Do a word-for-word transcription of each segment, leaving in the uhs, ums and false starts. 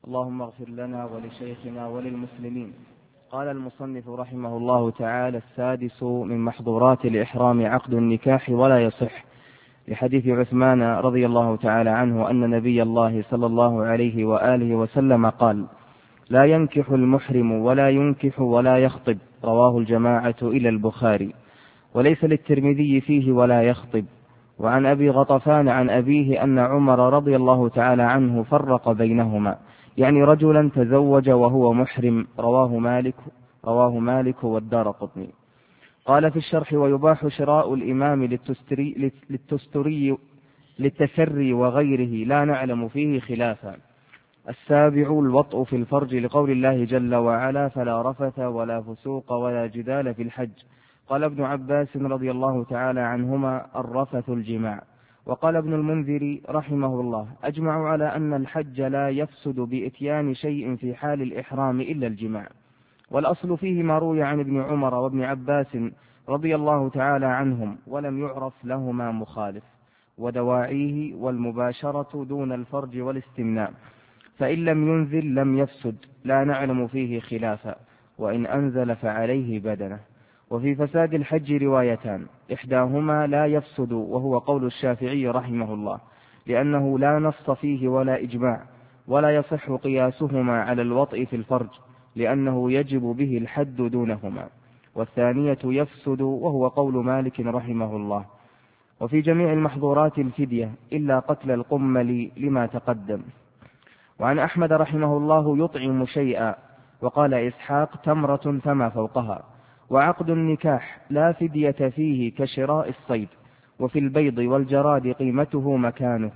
اللهم اغفر لنا ولشيخنا وللمسلمين. قال المصنف رحمه الله تعالى: السادس من محظورات الإحرام عقد النكاح ولا يصح، لحديث عثمان رضي الله تعالى عنه أن نبي الله صلى الله عليه وآله وسلم قال: لا ينكح المحرم ولا ينكح ولا يخطب، رواه الجماعة إلى البخاري، وليس للترمذي فيه ولا يخطب. وعن أبي غطفان عن أبيه أن عمر رضي الله تعالى عنه فرق بينهما، يعني رجلا تزوج وهو محرم، رواه مالك رواه مالك والدارقطني. قال في الشرح: ويباح شراء الإمام للتستري, للتستري للتسري وغيره، لا نعلم فيه خلافا. السابع الوطء في الفرج، لقول الله جل وعلا: فلا رفث ولا فسوق ولا جدال في الحج. قال ابن عباس رضي الله تعالى عنهما: الرفث الجماع. وقال ابن المنذر رحمه الله: أجمعوا على أن الحج لا يفسد بإتيان شيء في حال الإحرام إلا الجماع، والأصل فيه ما روي عن ابن عمر وابن عباس رضي الله تعالى عنهم، ولم يعرف لهما مخالف، ودواعيه والمباشرة دون الفرج والاستمناء، فإن لم ينزل لم يفسد، لا نعلم فيه خلافا، وإن أنزل فعليه بدنه. وفي فساد الحج روايتان، إحداهما لا يفسد، وهو قول الشافعي رحمه الله، لأنه لا نص فيه ولا إجماع، ولا يصح قياسهما على الوطء في الفرج، لأنه يجب به الحد دونهما. والثانية يفسد، وهو قول مالك رحمه الله. وفي جميع المحظورات الفدية إلا قتل القمل لما تقدم. وعن أحمد رحمه الله: يطعم شيئا. وقال إسحاق: تمرة فما فوقها. وعقد النكاح لا فدية فيه كشراء الصيد. وفي البيض والجراد قيمته مكانه،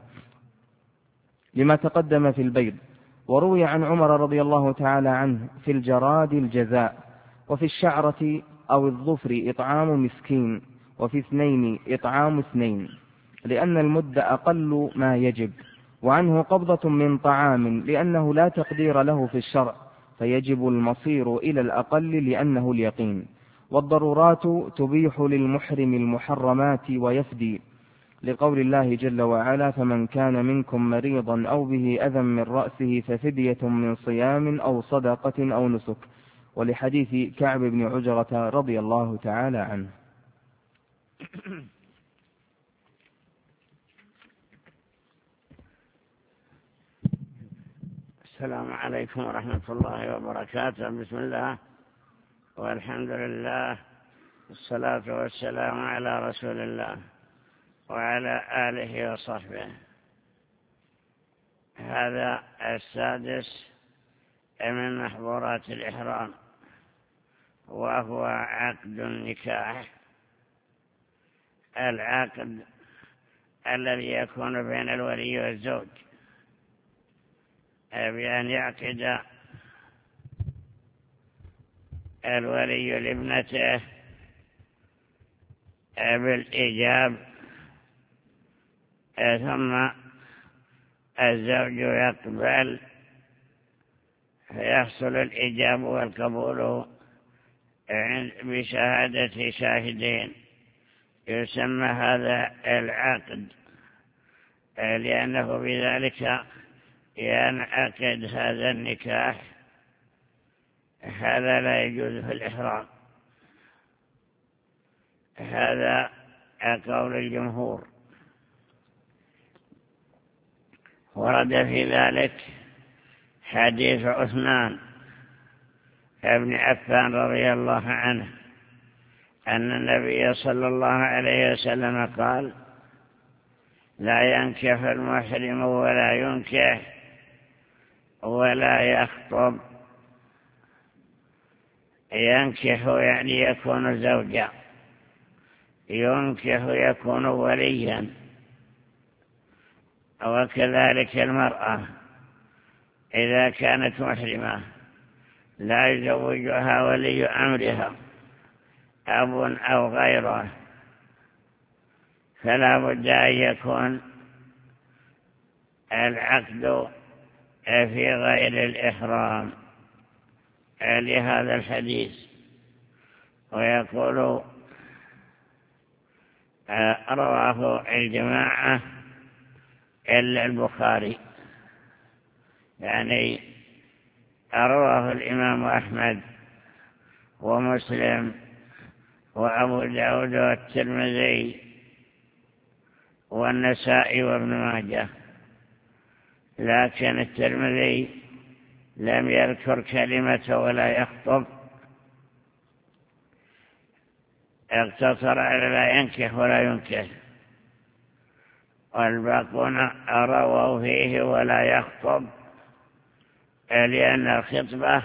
لما تقدم في البيض. وروي عن عمر رضي الله تعالى عنه: في الجراد الجزاء، وفي الشعرة أو الظفر إطعام مسكين، وفي اثنين إطعام اثنين، لأن المد أقل ما يجب. وعنه: قبضة من طعام، لأنه لا تقدير له في الشرع، فيجب المصير إلى الأقل لأنه اليقين. والضرورات تبيح للمحرم المحرمات ويفدي، لقول الله جل وعلا: فمن كان منكم مريضا أو به أذى من رأسه ففدية من صيام أو صدقة أو نسك، ولحديث كعب بن عجرة رضي الله تعالى عنه. السلام عليكم ورحمة الله وبركاته. بسم الله والحمد لله، والصلاة والسلام على رسول الله وعلى آله وصحبه. هذا السادس من محظورات الإحرام، وهو عقد النكاح، العقد الذي يكون بين الولي والزوج، بأن يعقد الولي لابنته بالإيجاب، ثم الزوج يقبل، فيحصل الإيجاب والقبول بشهادة شاهدين. يسمى هذا العقد، لأنه بذلك ينعقد هذا النكاح. هذا لا يجوز في الإحرام، هذا قول الجمهور. ورد في ذلك حديث عثمان بن عفان رضي الله عنه أن النبي صلى الله عليه وسلم قال: لا ينكح المحرم ولا ينكح ولا يخطب. ينكح يعني يكون زوجا، ينكح يكون وليا، وكذلك المرأة إذا كانت محرمة لا يزوجها ولي أمرها، أب أو غيره، فلا بد أن يكون العقد في غير الإحرام لهذا الحديث. ويقول رواه الجماعة إلا البخاري، يعني رواه الإمام أحمد ومسلم وأبو داود والترمذي والنسائي وابن ماجه، لكن الترمذي لم يذكر كلمة ولا يخطب، اقتصر على لا ينكح ولا ينكح، والباقون رووا فيه ولا يخطب، لأن الخطبة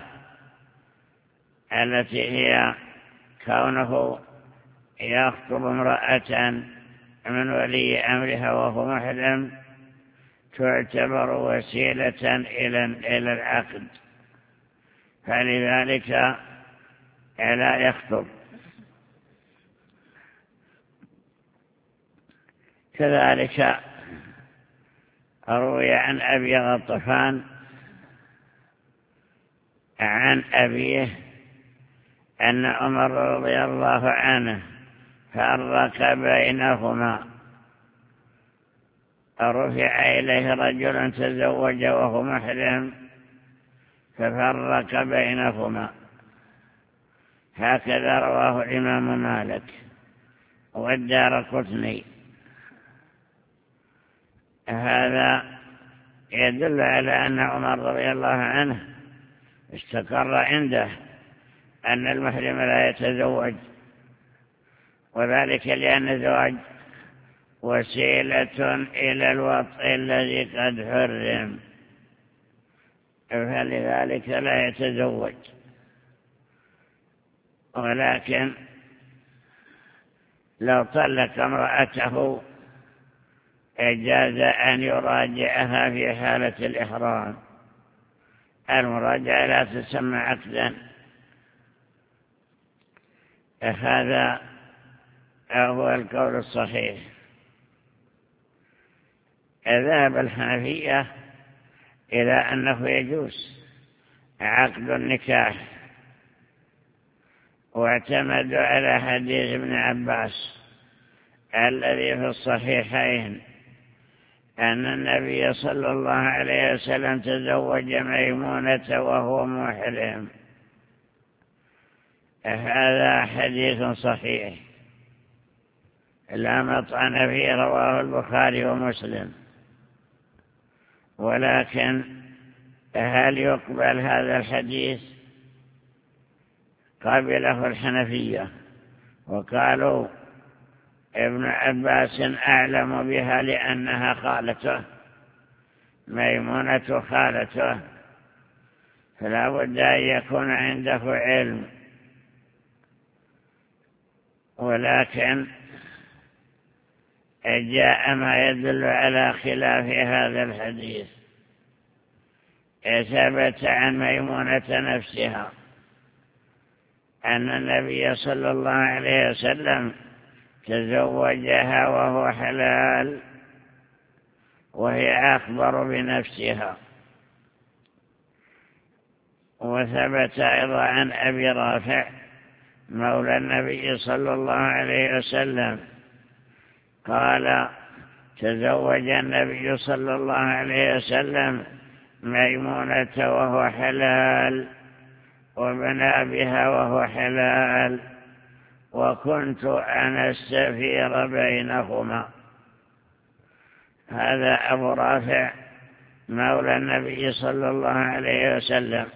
التي هي كونه يخطب امرأة من ولي أمرها وهو محرم تعتبر وسيلة إلى العقد، فلذلك لا يخطب. كذلك روي عن أبي غطفان عن أبيه أن عمر رضي الله عنه فرق بينهما، رفع إليه رجل تزوج وهو محرم ففرق بينهما، هكذا رواه الإمام مالك والدارقطني. هذا يدل على أن عمر رضي الله عنه استقر عنده أن المحرم لا يتزوج، وذلك لأن الزواج وسيلة إلى الوطء الذي قد حرم، فلذلك لا يتزوج. ولكن لو طلق امرأته جاز أن يراجعها في حالة الإحرام، المراجعة لا تسمى عقدا. هذا هو القول الصحيح. ذهب الحنفية إلى أنه يجوز عقد النكاح، واعتمدوا على حديث ابن عباس الذي في الصحيحين أن النبي صلى الله عليه وسلم تزوج ميمونة وهو محرم. هذا حديث صحيح لا مطعن فيه، رواه البخاري ومسلم. ولكن هل يقبل هذا الحديث؟ قبله الحنفية وقالوا ابن عباس أعلم بها لأنها خالته، ميمونة خالته، فلا بد أن يكون عنده علم. ولكن جاء ما يدل على خلاف هذا الحديث. ثبت عن ميمونة نفسها أن النبي صلى الله عليه وسلم تزوجها وهو حلال، وهي أخبر بنفسها. وثبت أيضا عن أبي رافع مولى النبي صلى الله عليه وسلم قال تزوج النبي صلى الله عليه وسلم ميمونة وهو حلال، وبنى بها وهو حلال، وكنت أنا السفير بينهما. هذا أبو رافع مولى النبي صلى الله عليه وسلم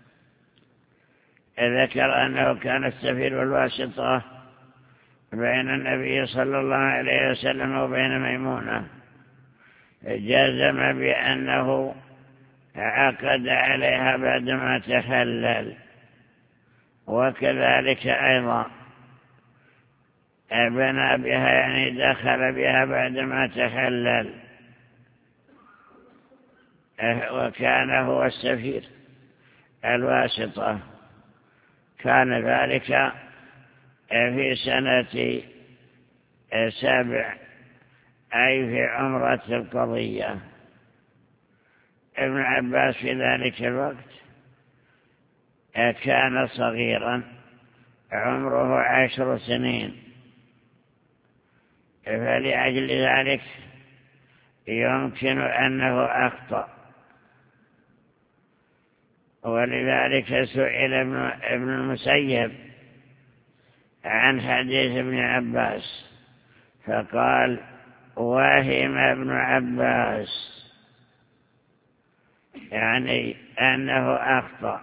ذكر أنه كان السفير والواسطة بين النبي صلى الله عليه وسلم وبين ميمونة، جزم بأنه عقد عليها بعدما تحلل. وكذلك أيضا بنى بها، يعني دخل بها بعدما تحلل، وكان هو السفير الواسطة. كان ذلك في سنة سبع، أي في عمرة القضية. ابن عباس في ذلك الوقت كان صغيرا، عمره عشر سنين، فلأجل ذلك يمكن أنه أخطأ. ولذلك سئل ابن, ابن المسيب عن حديث ابن عباس فقال وهم ابن عباس، يعني أنه أخطأ،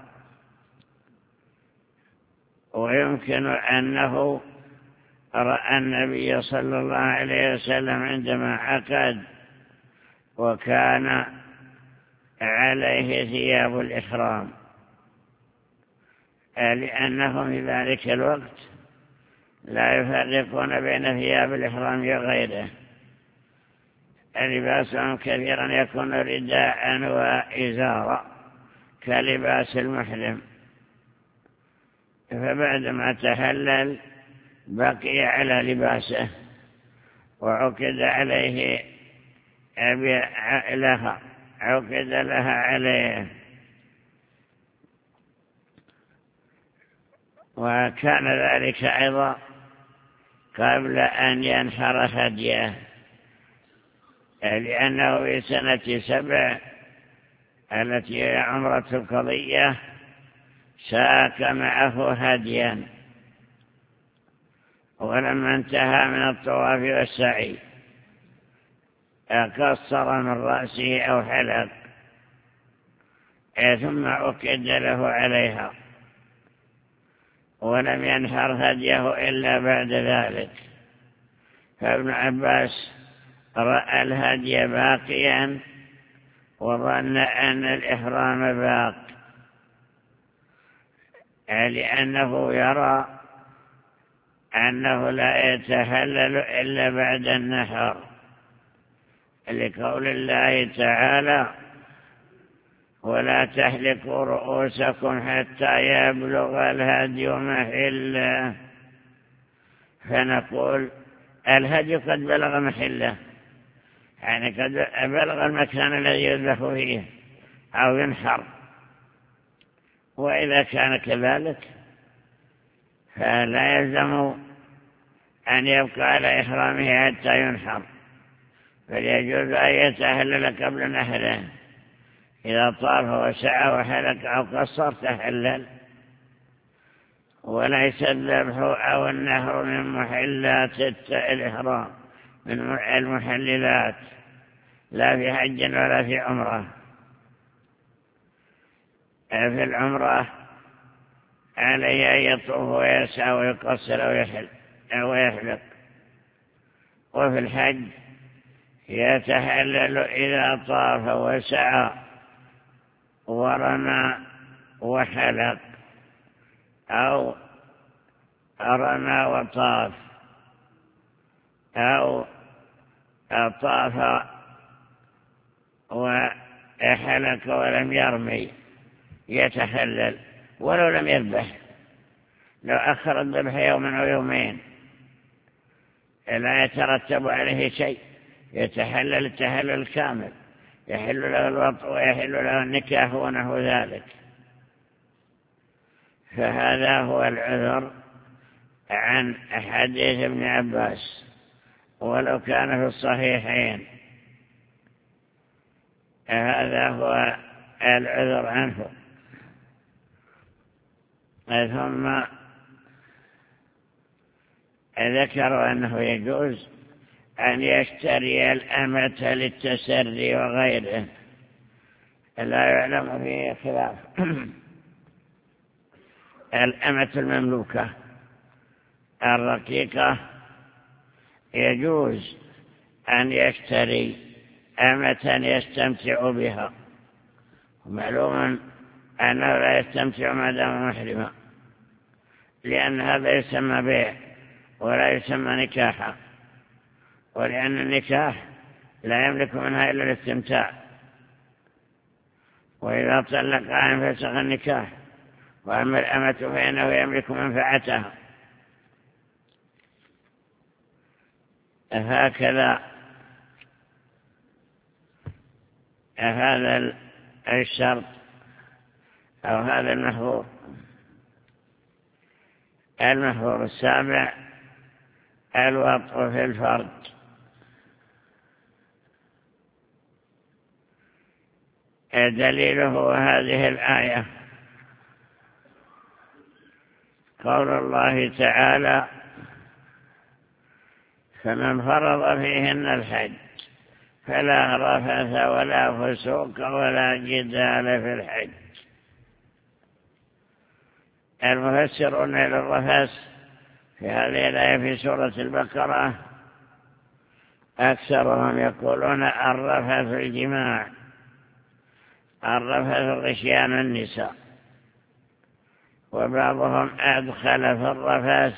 ويمكن أنه رأى النبي صلى الله عليه وسلم عندما عقد وكان عليه ثياب الإحرام، لأنهم في ذلك الوقت لا يفرقون بين ثياب الإحرام وغيره، لباسهم كثيرا يكون رداء وإزارا كلباس المحرم، فبعدما تهلل بقي على لباسه وعقد عليه لها عقد لها عليه، وكان ذلك أيضا قبل أن ينحر هديه، لأنه في سنة سبع التي هي عمرة القضية ساك معه هديا، ولما انتهى من الطواف والسعي قصر من رأسه أو حلق ثم أكد له عليها، ولم ينحر هديه إلا بعد ذلك. فابن عباس رأى الهدي باقيا وظن أن الإحرام باق، لأنه يرى أنه لا يتهلل إلا بعد النحر، لقول الله تعالى ولا تحلقوا رؤوسكم حتى يبلغ الهدي محله، فنقول الهدي قد بلغ محله، يعني قد بلغ المكان الذي يذبح فيه أو ينحر، وإذا كان كذلك فلا يلزم أن يبقى على إحرامه حتى ينحر، بل يجوز أن يتهلل قبل نحره، إذا طاف وسعى وحلق أو قصر تهلل، وليس الذبح أو النهر من محلات الإحرام، من المحللات، لا في حج ولا في عمره. في العمره عليه أن يطوف ويسعى ويقصر أو يحلق، وفي الحج يتهلل إذا طاف وسعى ورمى وحلق، أو رمى وطاف، أو طاف وحلق ولم يرمي يتهلل ولو لم يذبح، لو أخر الذبح يوما أو يومين لا يترتب عليه شيء، يتحلل التحلل الكامل، يحل له الوطء ويحل له النكاح ونحو ذلك. فهذا هو العذر عن حديث ابن عباس، ولو كان في الصحيحين. هذا هو العذر عنه. ثم ذكروا أنه يجوز أن يشتري الأمة للتسري وغيره، لا يعلم فيه خلاف. الأمة المملوكة الرقيقة يجوز أن يشتري أمة يستمتع بها، ومعلوم أنه لا يستمتع ما دام محرما، لأن هذا يسمى بيع ولا يسمى نكاحا، ولأن النكاح لا يملك منها إلا الاستمتاع، وإذا طلق عن فسخ النكاح. وأما الأمة فإنه يملك منفعتها. هكذا هذا الشرط أو هذا المحظور. المحظور السابع الوطء في الفرج. دليله هذه الآية قول الله تعالى فمن فرض فيهن الحج فلا رفث ولا فسوق ولا جدال في الحج. المفسرون للرفث في هذه الآية في سورة البقرة أكثرهم يقولون الرفث الجماع، الرفث غشيان النساء، وبعضهم أدخل في الرفث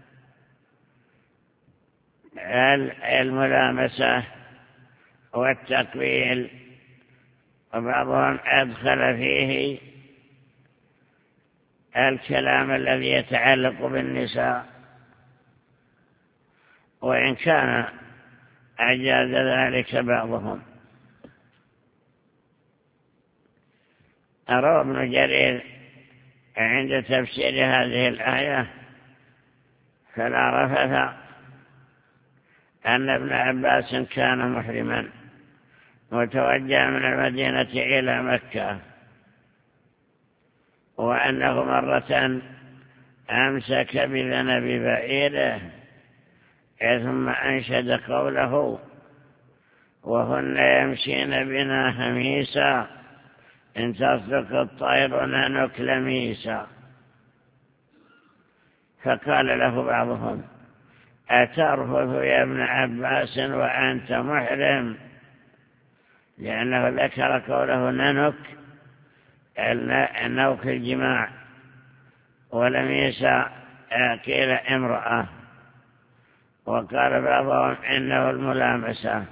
الملامسة والتقبيل، وبعضهم أدخل فيه الكلام الذي يتعلق بالنساء، وإن كان أجاز ذلك بعضهم. روى ابن جرير عند تفسير هذه الآية فلا رفث أن ابن عباس كان محرما متوجها من المدينة إلى مكة، وأنه مرة أمسك بذنب بعيره ثم أنشد قوله وهن يمشين بنا هميسا إن تصدق الطير ننك لميسا. فقال له بعضهم أترفث يا ابن عباس وأنت محرم، لأنه ذكر قوله ننك النوك الجماع، ولميسا قيل امرأة، وقال بعضهم إنه الملامسة.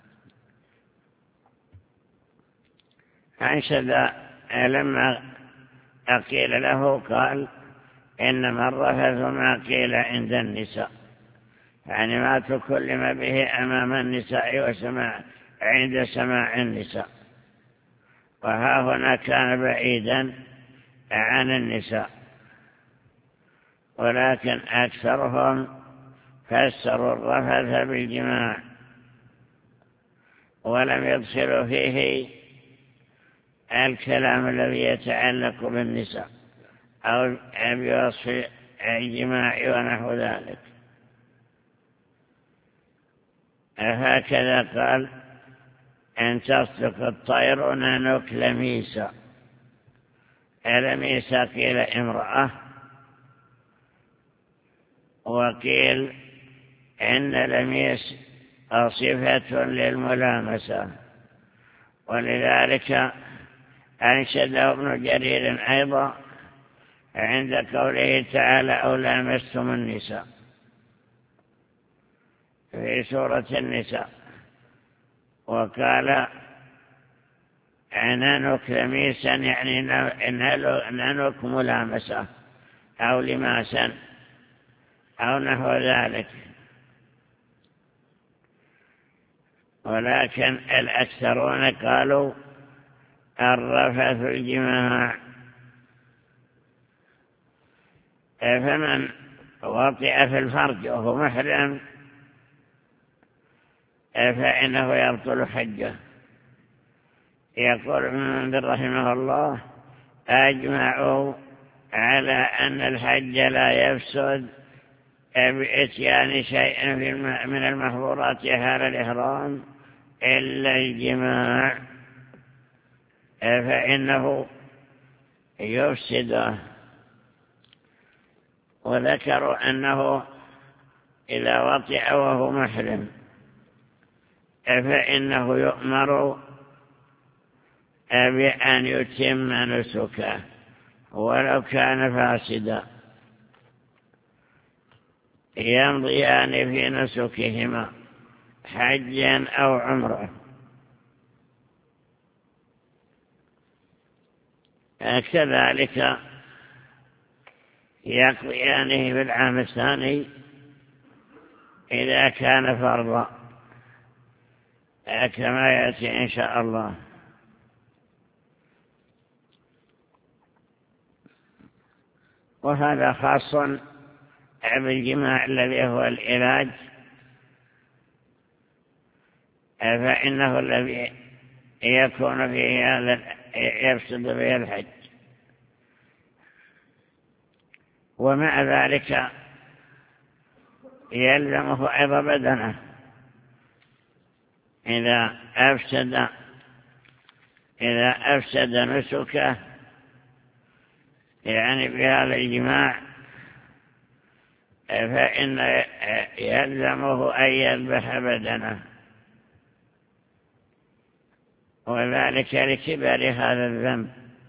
أنشد لما قيل له قال إنما الرفث ما قيل عند النساء، يعني ما تكلم به أمام النساء وسماع عند سماع النساء، وها هنا كان بعيدا عن النساء. ولكن أكثرهم فسروا الرفث بالجماع ولم يدخلوا فيه الكلام الذي يتعلق بالنساء أو بوصف الجماع ونحو ذلك. هكذا قال إن تصدق الطير ننك لميسا. لميسا قيل امرأة، وقيل إن لميس صفة للملامسة، ولذلك أنشده ابن جرير أيضا عند قوله تعالى أو لامستم النساء في سورة النساء، وقال ننك لميسا يعني ننك ملامسة أو لماسا أو نحو ذلك. ولكن الأكثرون قالوا الرفث الجماع. فمن وطئ في الفرج وهو محرم فإنه يبطل حجه. يقول ابن منذر رحمه الله أجمعوا على أن الحج لا يفسد بإتيان شيء من المحظورات حال الإحرام إلا الجماع، فإنه يفسده. وذكروا أنه إذا وطئ وهو محرم فإنه يؤمر بأن يتم نسكه ولو كان فاسدا، يمضيان في نسكهما حجا أو عمره. كذلك يقضيانه بالعام الثاني إذا كان فرضا كما يأتي إن شاء الله. وهذا خاص بالجماع الذي هو العلاج، فإنه الذي يكون فيه هذا يفسد به الحج. ومع ذلك يلزمه أيضا بدنه إذا أفسد إذا أفسد نسكه يعني بهذا الجماع فإن يلزمه أن يذبح بدنه، وذلك لكبر هذا الذنب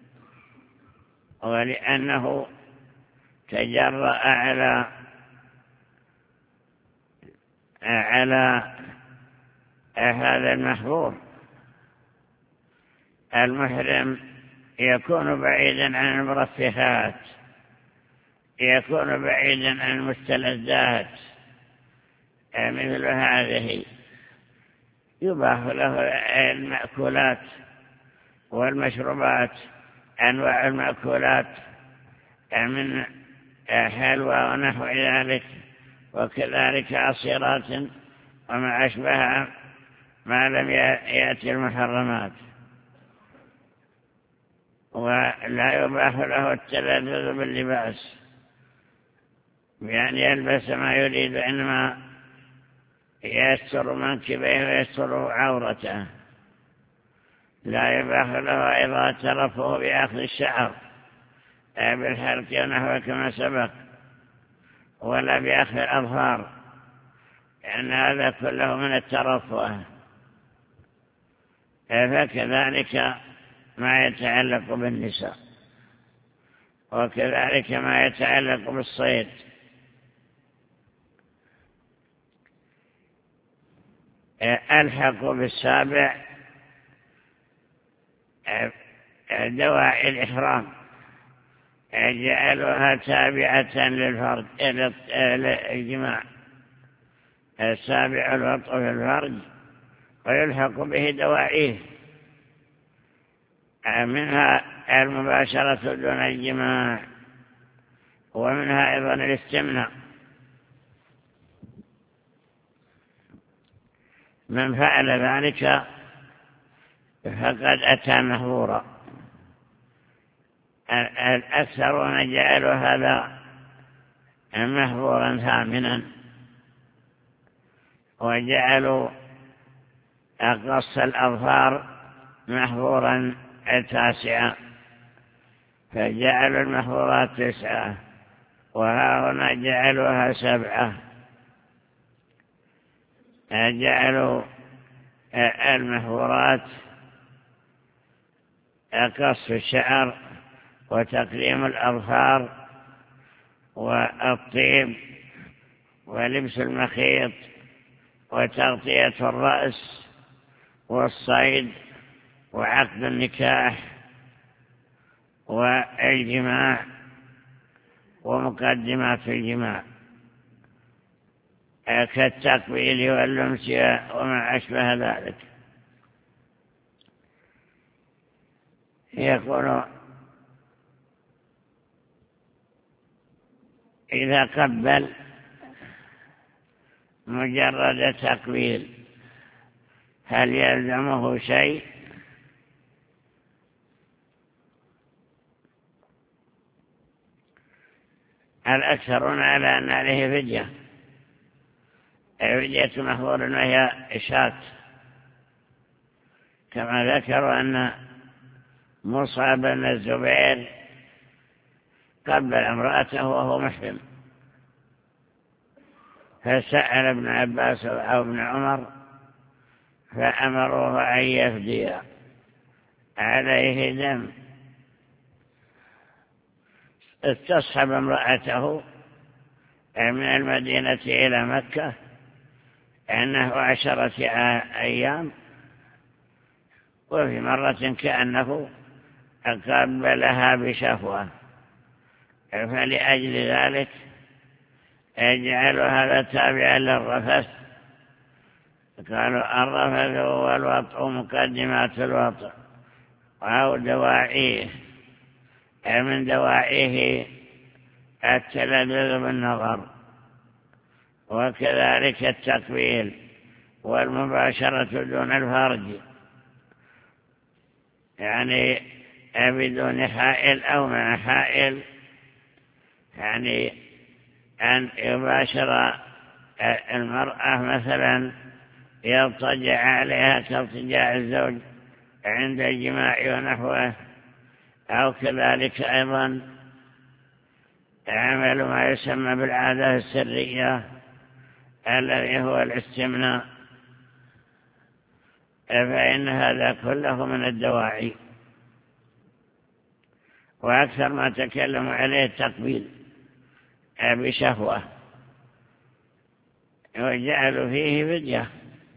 ولأنه تجرأ على على هذا المحظور. المحرم يكون بعيدا عن المرفهات، يكون بعيدا عن المستلذات مثل هذه، يباح له المأكولات والمشروبات، أنواع المأكولات من حلوى ونحو ذلك، وكذلك عصيرات وما أشبهها ما لم يأتي المحرمات. ولا يباح له التلذذ باللباس بأن يلبس ما يريد، إنما يستر منكبيه ويستر عورته. لا يباح له أيضا الترفه بأخذ الشعر بالحلق ونحو كما سبق، ولا بأخذ الأظفار، لأن هذا كله من الترفه. فكذلك ما يتعلق بالنساء، وكذلك ما يتعلق بالصيد. ألحق بالسابع دواعي الإحرام، جعلها تابعة للفرج للجماع. السابع الوطء في الفرج ويلحق به دواعيه، منها المباشرة دون الجماع، ومنها أيضا الاستمناء. من فعل ذلك فقد أتى مهورا. الأكثرون جعلوا هذا مهورا ثامنا، وجعلوا أقص الأظفار محظورا تاسعا، فجعلوا المحظورات تسعة، وها هنا جعلوها سبعة. جعلوا المحظورات قص الشعر وتقليم الأظفار والطيب ولبس المخيط وتغطية الرأس والصيد وعقد النكاح والجماع ومقدمات الجماع كالتقبيل واللمس وما أشبه ذلك. يقول إذا قبل مجرد تقبيل هل يلزمه شيء؟ الأكثرون على أن عليه فدية، فدية محظور وهي إشاة، كما ذكروا أن مصعب بن الزبير قبل امرأته وهو محرم، فسأل ابن عباس أو ابن عمر فأمروه أن يفدي عليه دم. استصحب امرأته من المدينة إلى مكة أنه عشرة أيام، وفي مرة كأنه قبلها بشهوة، فلأجل ذلك يجعل هذا تابعا للرفث. قالوا الرفث هو الوطء مقدمات الوطء أو دواعيه، من دواعيه التلذذ بالنظر، وكذلك التقبيل والمباشرة دون الفرج، يعني بدون حائل أو مع حائل، يعني أن يباشر المرأة مثلا يضطجع عليها كارتجاع الزوج عند الجماع ونحوه، أو كذلك أيضا عمل ما يسمى بالعادة السرية الذي هو الاستمناء، فإن هذا كله من الدواعي. وأكثر ما تكلم عليه التقبيل بشهوة، وجعلوا فيه فدية،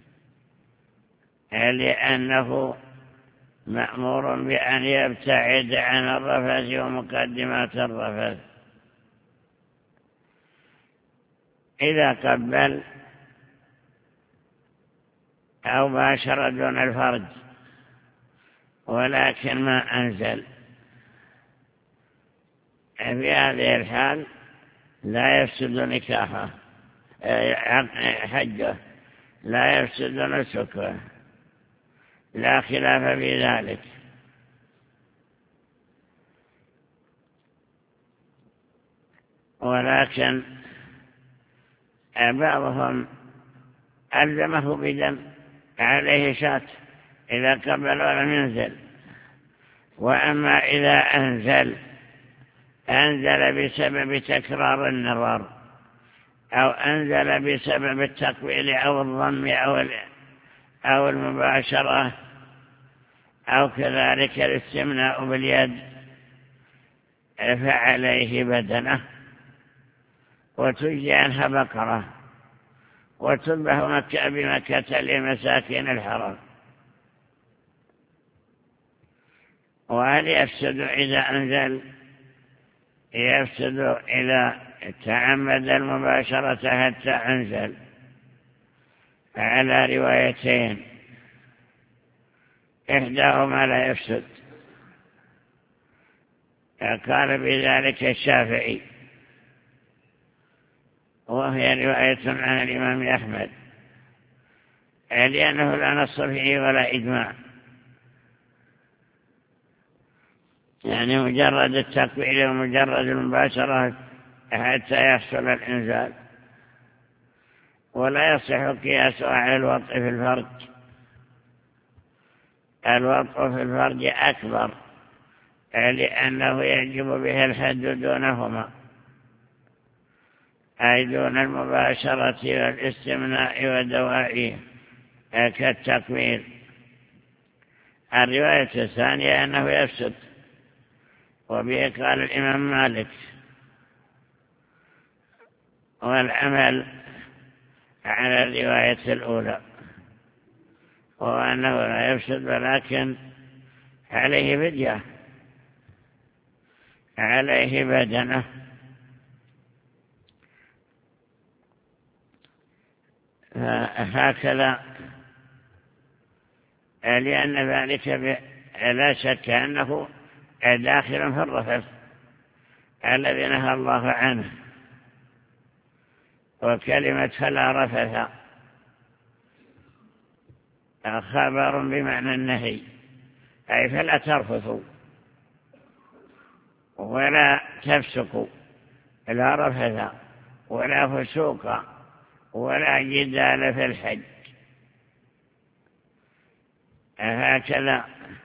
لأنه مأمور بأن يبتعد عن الرفث ومقدمات الرفث. إذا قبل أو باشر دون الفرج ولكن ما أنزل، في هذه الحال لا يفسد نكاحه حجه، لا يفسد نسكه، لا خلاف في ذلك. ولكن بعضهم ألزمه بدم عليه شات إذا قبل ولم ينزل. وأما إذا أنزل أنزل بسبب تكرار النظر، أو أنزل بسبب التقبيل أو الضم أو أو المباشرة، أو كذلك الاستمناء باليد، فعليه بدنه وتجزي عنها بقرة وتذبح مكة بمكة لمساكين الحرم. وهل يفسد إذا أنزل؟ يفسد إذا تعمد المباشرة حتى أنزل، على روايتين، إحداهما لا يفسد، قال بذلك الشافعي، وهي رواية عن الإمام أحمد، لأنه لا نص فيه ولا إجماع، يعني مجرد التقبيل ومجرد المباشرة حتى يحصل الإنزال. ولا يصح قياسه على الوطء في الفرج، الوطء في الفرج أكبر لأنه يجب به الحد دونهما، أي دون المباشرة والاستمناء ودوائه كالتقبيل. الرواية الثانية أنه يفسد، وبه قال الإمام مالك، والعمل على الرواية الأولى، وأنه لا يفسد ولكن عليه فدية، عليه بدنه. هكذا، لأن ذلك لا شك أنه داخل في الرفث الذي نهى الله عنه. وكلمة فلا رفث خبر بمعنى النهي، أي فلا ترفثوا ولا تفسقوا، لا رفث ولا فسوق ولا جدال في الحج. هكذا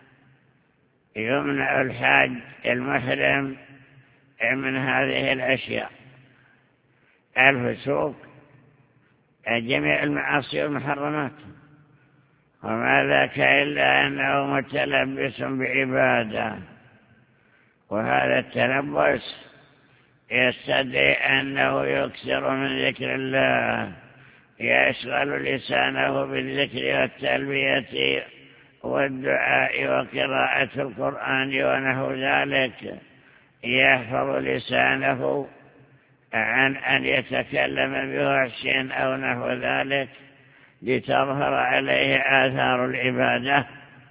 يمنع الحاج المحرم من هذه الأشياء: الفسوق، جميع المعاصي والمحرمات، وما ذاك إلا أنه متلبس بعبادة. وهذا التلبس يستدعي أنه يكثر من ذكر الله، يشغل لسانه بالذكر والتلبية والدعاء وقراءة القرآن ونحو ذلك، يحفظ لسانه عن أن يتكلم بوحش أو نحو ذلك لتظهر عليه آثار العبادة،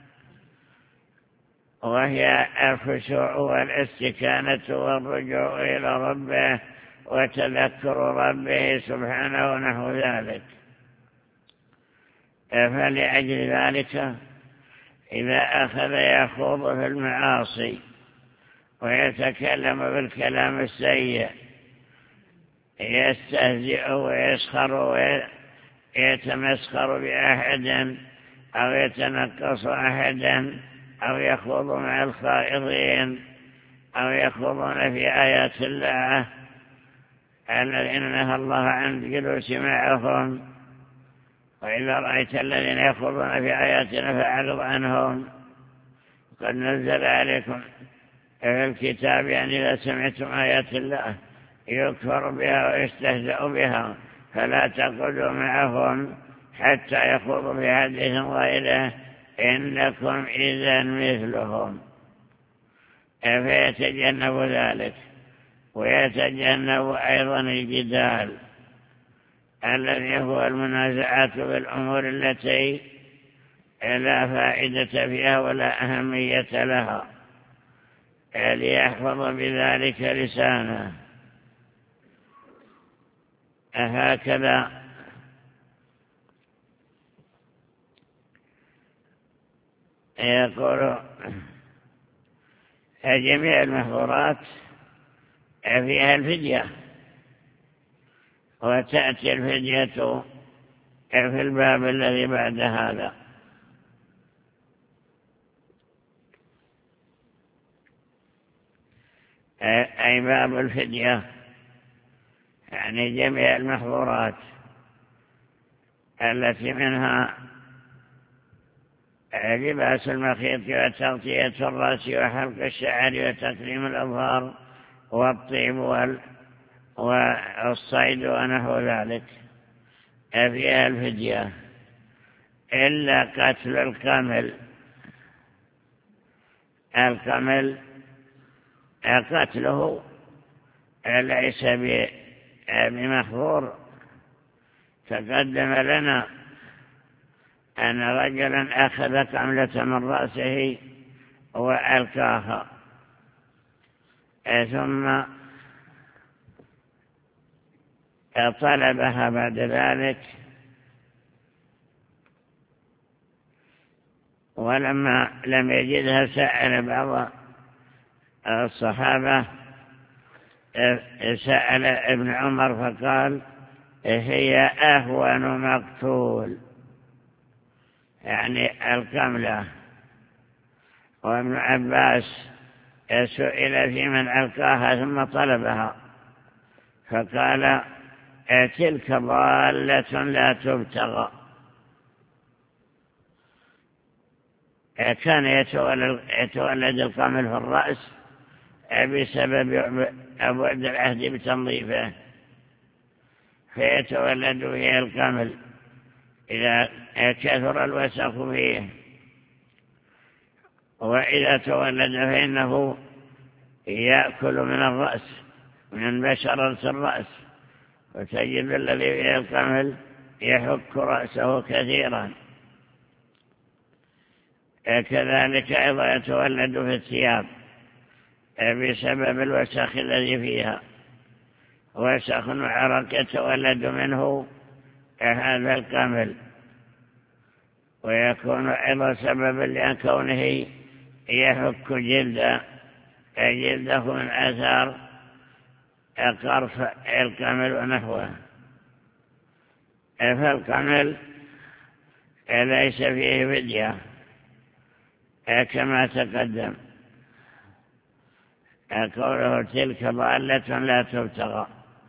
وهي الخشوع والاستكانة والرجوع إلى ربه وتذكر ربه سبحانه ونحو ذلك. فلأجل ذلك إذا أخذ يخوض في المعاصي ويتكلم بالكلام السيء يستهزئ ويسخر ويتمسخر بأحد أو يتنقص أحدا أو يخوض مع الخائضين أو يخوضون في آيات الله الذين نهى الله عن الجلوس معهم. وإذا رأيت الذين يخوضون في آياتنا فأعرض عنهم. قد نزل عليكم في الكتاب يعني إذا سمعتم آيات الله يكفر بها ويستهزأ بها فلا تقعدوا معهم حتى يخوضوا في حديث غيره إنكم إذا مثلهم. فيتجنب ذلك ويتجنب أيضا الجدال الذي هو المنازعات بالأمور التي لا فائدة فيها ولا أهمية لها، ليحفظ بذلك لسانه. هكذا يقول جميع المحظورات فيها الفدية، وتأتي الفدية في الباب الذي بعد هذا. أي باب الفدية يعني جميع المحظورات التي منها لباس المخيط وتغطية الرأس وحلق الشعر وتكريم الأظهار والطيب والصيد ونحو ذلك فيها الفدية، إلا قتل القمل. القمل قتله ليس بمحظور. تقدم لنا أن رجلا أخذ قملة من رأسه وألقاها ثم طلبها بعد ذلك، ولما لم يجدها سأل بعض الصحابة، سأل ابن عمر فقال هي أهون مقتول، يعني القملة. وابن عباس سئل في من ألقاها ثم طلبها فقال تلك ضالة لا تبتغى. كان يتولد القمل في الرأس بسبب بعد العهد بتنظيفه، فيتولد فيه القمل إذا كثر الوسخ فيه، وإذا تولد فإنه يأكل من الرأس من بشرة الرأس، وتجد الذي فيه القمل يحك رأسه كثيرا. كذلك أيضا يتولد في الثياب بسبب الوسخ الذي فيها، وسخ وعرق يتولد منه هذا القمل، ويكون أيضا سببا لكونه يحك جلده جلده من أثار قرف القمل ونحوه. فالقمل ليس فيه فدية كما تقدم. قوله تلك ضالة لا تبتغى،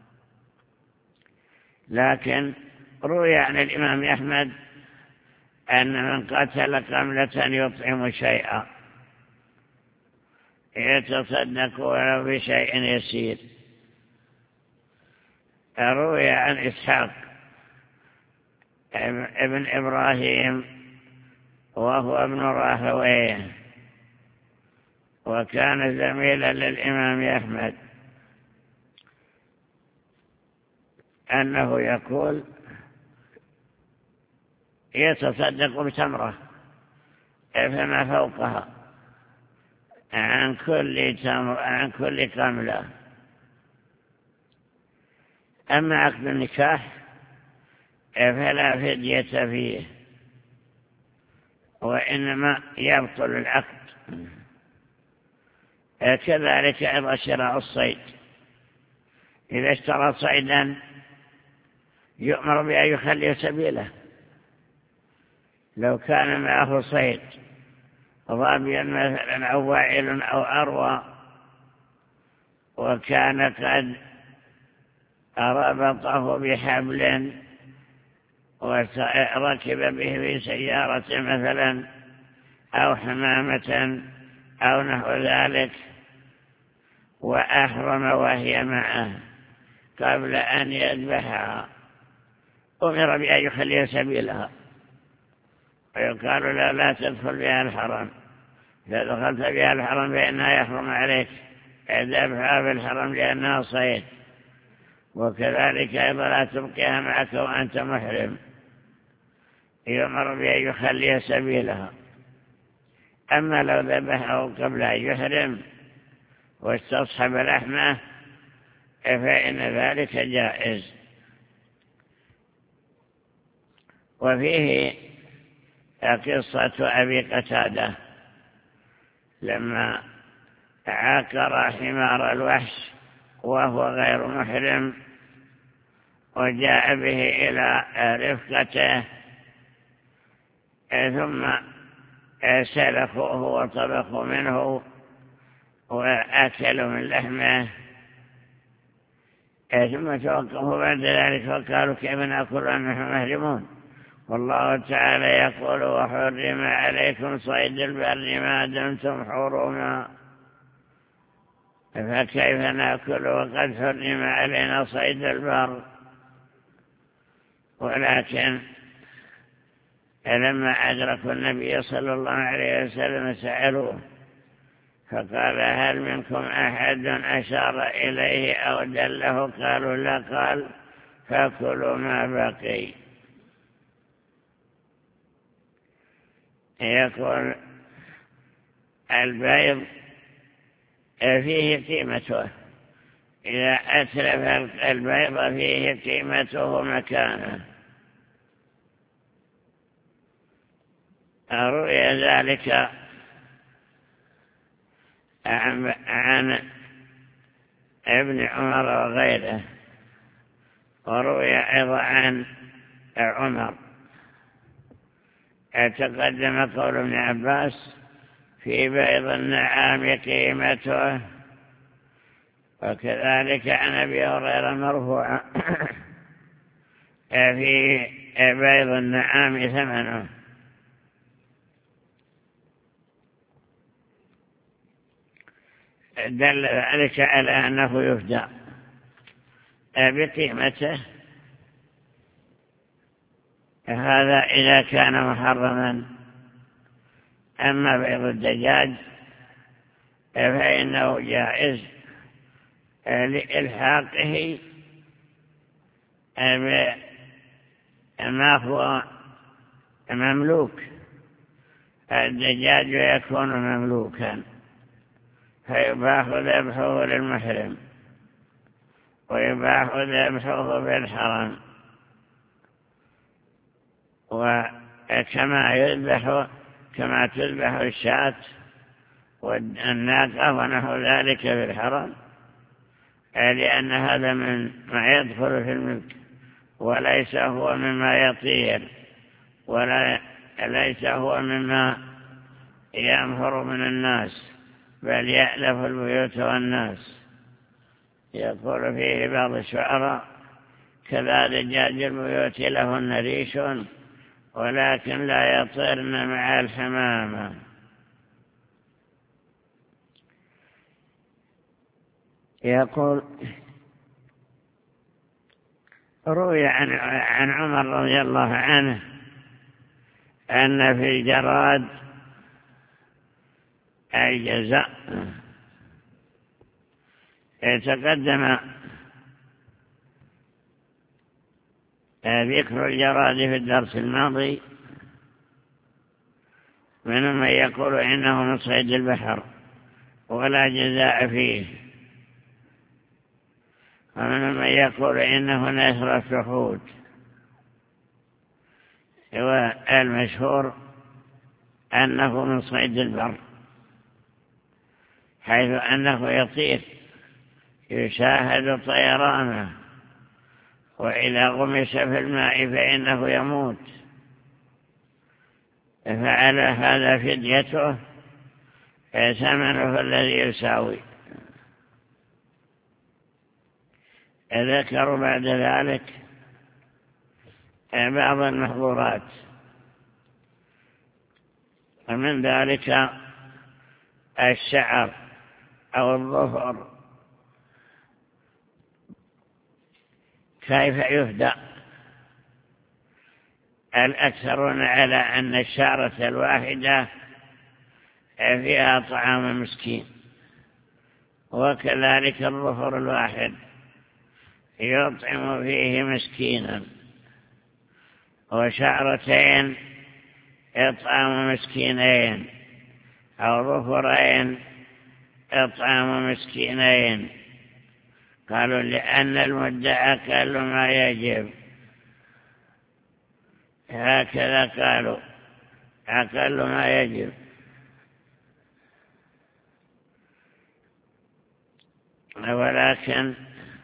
لكن روي عن الإمام أحمد أن من قتل قملة يطعم شيئا يتصدق ولو بشيء يسير. روي عن إسحاق ابن إبراهيم وهو ابن راهويه، وكان زميلا للإمام أحمد، أنه يقول يتصدق بتمرة فما فوقها عن كل تمر عن كل قملة. أما عقد النكاح فلا فدية فيه، وإنما يبطل العقد. كذلك أيضا شراء الصيد إذا اشترى صيدا يؤمر بأن يخلي سبيله. لو كان معه صيد ظابيا مثلا أو واعل أو أروى وكان قد ربطه بحبل وركب به في سيارة مثلا أو حمامة أو نحو ذلك وأحرم وهي معه قبل أن يذبحها أمر بأن يخلي سبيلها ويقال لا لا تدخل بها الحرم، إذا دخلت بها الحرم فإنها يحرم عليك ذبحها في الحرم لأنها صيد، وكذلك أيضا لا تبقيها معك وأنت محرم، يؤمر بأن يخلي سبيلها. أما لو ذبحه قبل أن يحرم واستصحب لحمه فإن ذلك جائز. وفيه قصة أبي قتادة لما عاقر حمار الوحش وهو غير محرم وجاء به إلى رفقته ثم سلخوه وطبخوا منه وأكلوا من لحمه ثم توقفوا بعد ذلك وقالوا كيف نأكل ونحن محرمون، والله تعالى يقول وحرم عليكم صيد البر ما دمتم حرما، فكيف نأكل وقد حرم علينا صيد البر؟ ولكن لما أدركوا النبي صلى الله عليه وسلم سألوه فقال هل منكم أحد أشار إليه أو دله؟ قالوا لا. قال فكلوا ما بقي. يقول البيض فيه قيمته، إذا أتلف البيض فيه قيمته مكانه. روي ذلك عن ابن عمر وغيره، وروي أيضا عن عمر. تقدم قول ابن عباس في بيض النعام قيمته، وكذلك عن أبي هريرة مرفوعا في بيض النعام ثمنه. دل ذلك على أنه يفدى بقيمته، هذا إذا كان محرما. أما بيض الدجاج فإنه جائز لإلحاقه ما هو مملوك، الدجاج يكون مملوكا فيباح ذبحه للمحرم ويباح ذبحه في الحرم، وكما يذبح كما تذبح الشاة والناقة ونحو ذلك في الحرم، لأن هذا من ما يدخل في الملك وليس هو مما يطير ولا ليس هو مما يمهر من الناس، بل يألف البيوت والناس. يقول فيه بعض الشعراء كذا دجاج البيوت لهن ريش ولكن لا يطيرن مع الحمامة. يقول روي عن عن عمر رضي الله عنه أن في الجراد الجزاء. يتقدم ذكر الجراد في الدرس الماضي، منهم من يقول إنه من صيد البحر ولا جزاء فيه، ومنهم من يقول إنه نثر السحوت. والمشهور أنه من صيد البر، حيث أنه يطير يشاهد طيرانه، وإذا غمس في الماء فإنه يموت، فعلى هذا فديته ثمنه الذي يساوي. ذكروا بعد ذلك بعض المحظورات، ومن ذلك الشعر أو الظفر، كيف يفدى؟ الأكثرون على أن الشعرة الواحدة فيها طعام مسكين، وكذلك الظفر الواحد يطعم فيه مسكينا، وشعرتين إطعام مسكينين، أو ظفرين إطعام مسكينين. قالوا لأن المد أقل ما يجب، هكذا قالوا، أقل ما يجب. ولكن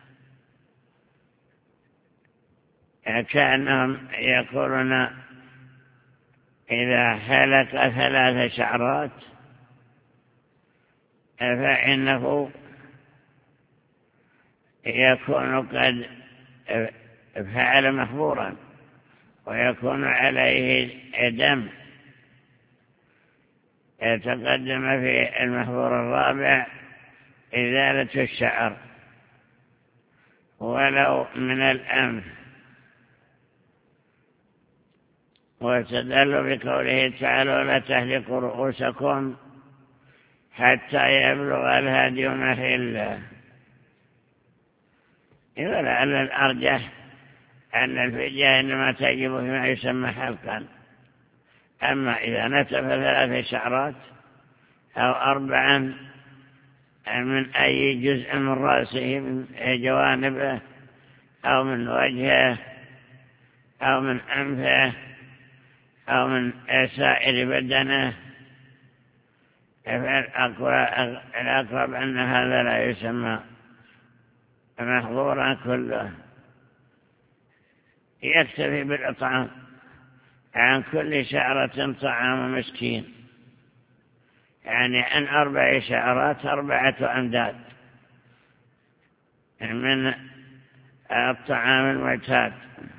كأنهم يقولون إذا حلق ثلاث شعرات فإنه يكون قد فعل محظورا، ويكون عليه دم. يتقدم في المحظور الرابع إزالة الشعر ولو من الأنف، واستدلوا بقوله تعالى: ولا تحلقوا رؤوسكم حتى يبلغ الهدي محله. ولعل الأرجح أن الفدية إنما تجب فيما يسمى حلقا. أما إذا نتف ثلاث شعرات أو أربعا من أي جزء من رأسه، من جوانبه أو من وجهه أو من أنفه أو من سائر بدنه، فالأقرب أن هذا لا يسمى محظورا كله. يكتفي بالإطعام عن كل شعرة طعام مسكين، يعني عن أربع شعرات أربعة أمداد من الطعام المعتاد.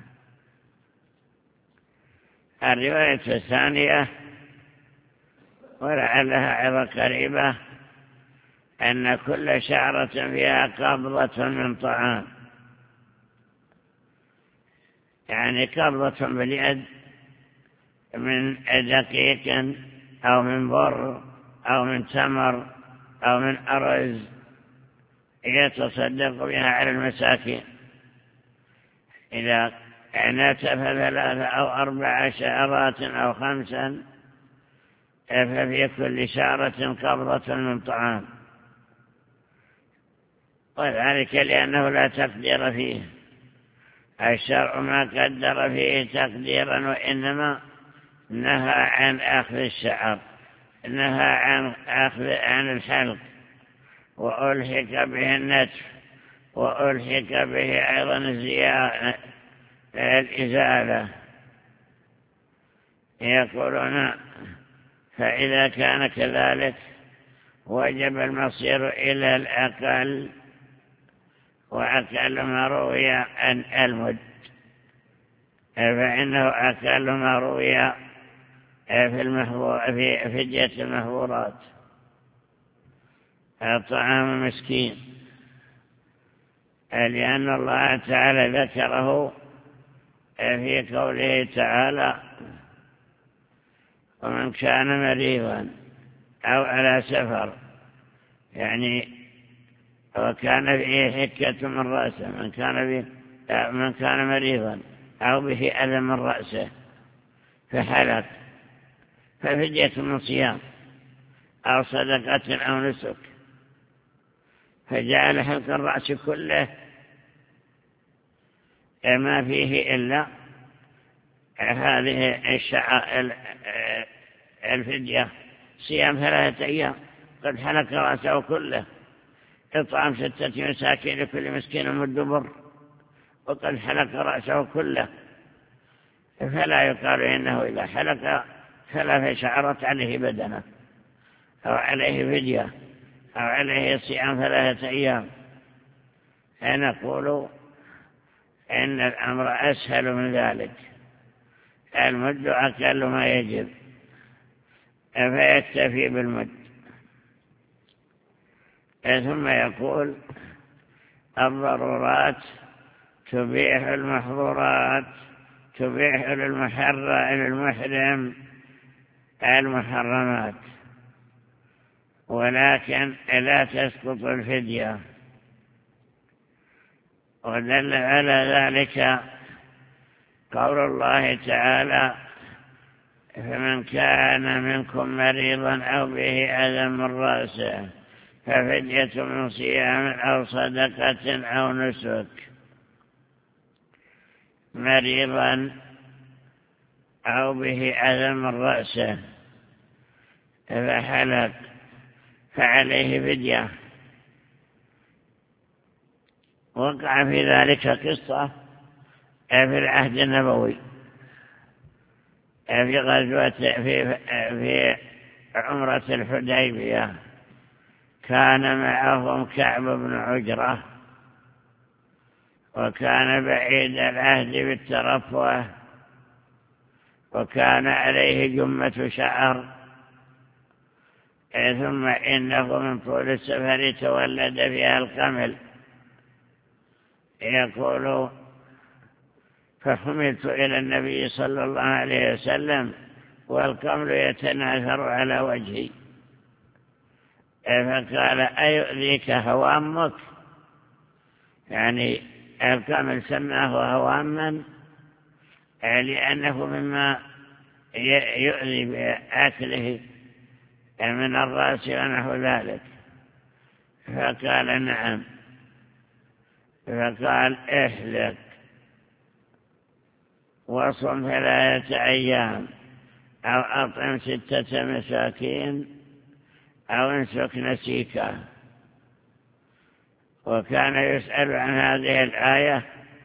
الرواية الثانية ولعلها عظة قريبة أن كل شعرة فيها قبضة من طعام، يعني قبضة باليد من دقيق أو من بر أو من تمر أو من أرز يتصدق بها على المساكين. إذا نتف ثلاثة أو أربع شعرات أو خمسا ففي كل شعرة قبضة من طعام، وذلك لأنه لا تقدير فيه. الشرع ما قدر فيه تقديرا، وإنما نهى عن أخذ الشعر، نهى عن أخذ عن الحلق، وألحق به النتف، وألحق به أيضا الإزالة. يقولون فإذا كان كذلك وجب المصير إلى الأقل، وأقل ما روي عن المد، فإنه أقل ما روي في المحظور في فدية المحظورات طعام مسكين، لأن الله تعالى ذكره في قوله تعالى: ومن كان مريضا أو على سفر، يعني وكان فيه حكة من رأسه، من كان, من كان مريضا أو به أذى من رأسه فحلق، ففدية من صيام أو صدقة أو نسك، فجعل حلق الرأس كله ما فيه إلا هذه الفدية، صيام ثلاثة أيام، قد حلق رأسه كله، إطعام ستة مساكين لكل مسكين مد بر، وقد حلق رأسه كله، فلا يقال إنه إذا حلق ثلاث شعرات عليه بدنة أو عليه فدية أو عليه صيام ثلاثة أيام. فنقول إن الأمر أسهل من ذلك، المد أقل ما يجب فيكتفي بالمد. ثم يقول الضرورات تبيح المحظورات، تبيح للمحرم المحرمات، ولكن لا تسقط الفدية. ودل على ذلك قول الله تعالى: فمن كان منكم مريضا أو به أذى من رأسه ففدية من صيام أو صدقة أو نسك. مريضا أو به أذى من رأسه فحلق فعليه فدية. وقع في ذلك قصة في العهد النبوي في غزوة في في عمرة الحديبية، كان معهم كعب بن عجرة، وكان بعيد العهد بالترفه، وكان عليه جمة شعر، ثم إنه من طول السفر تولد فيها القمل. يقول: فحملت إلى النبي صلى الله عليه وسلم والقمل يتناثر على وجهي، فقال: أيؤذيك هوامك؟ يعني القمل سماه هواما لأنه مما يؤذي بأكله من الرأس ونحو ذلك. فقال: نعم. فقال: احلق وصم ثلاثة أيام أو أطعم ستة مساكين أو انسك نسيكا. وكان يسأل عن هذه الآية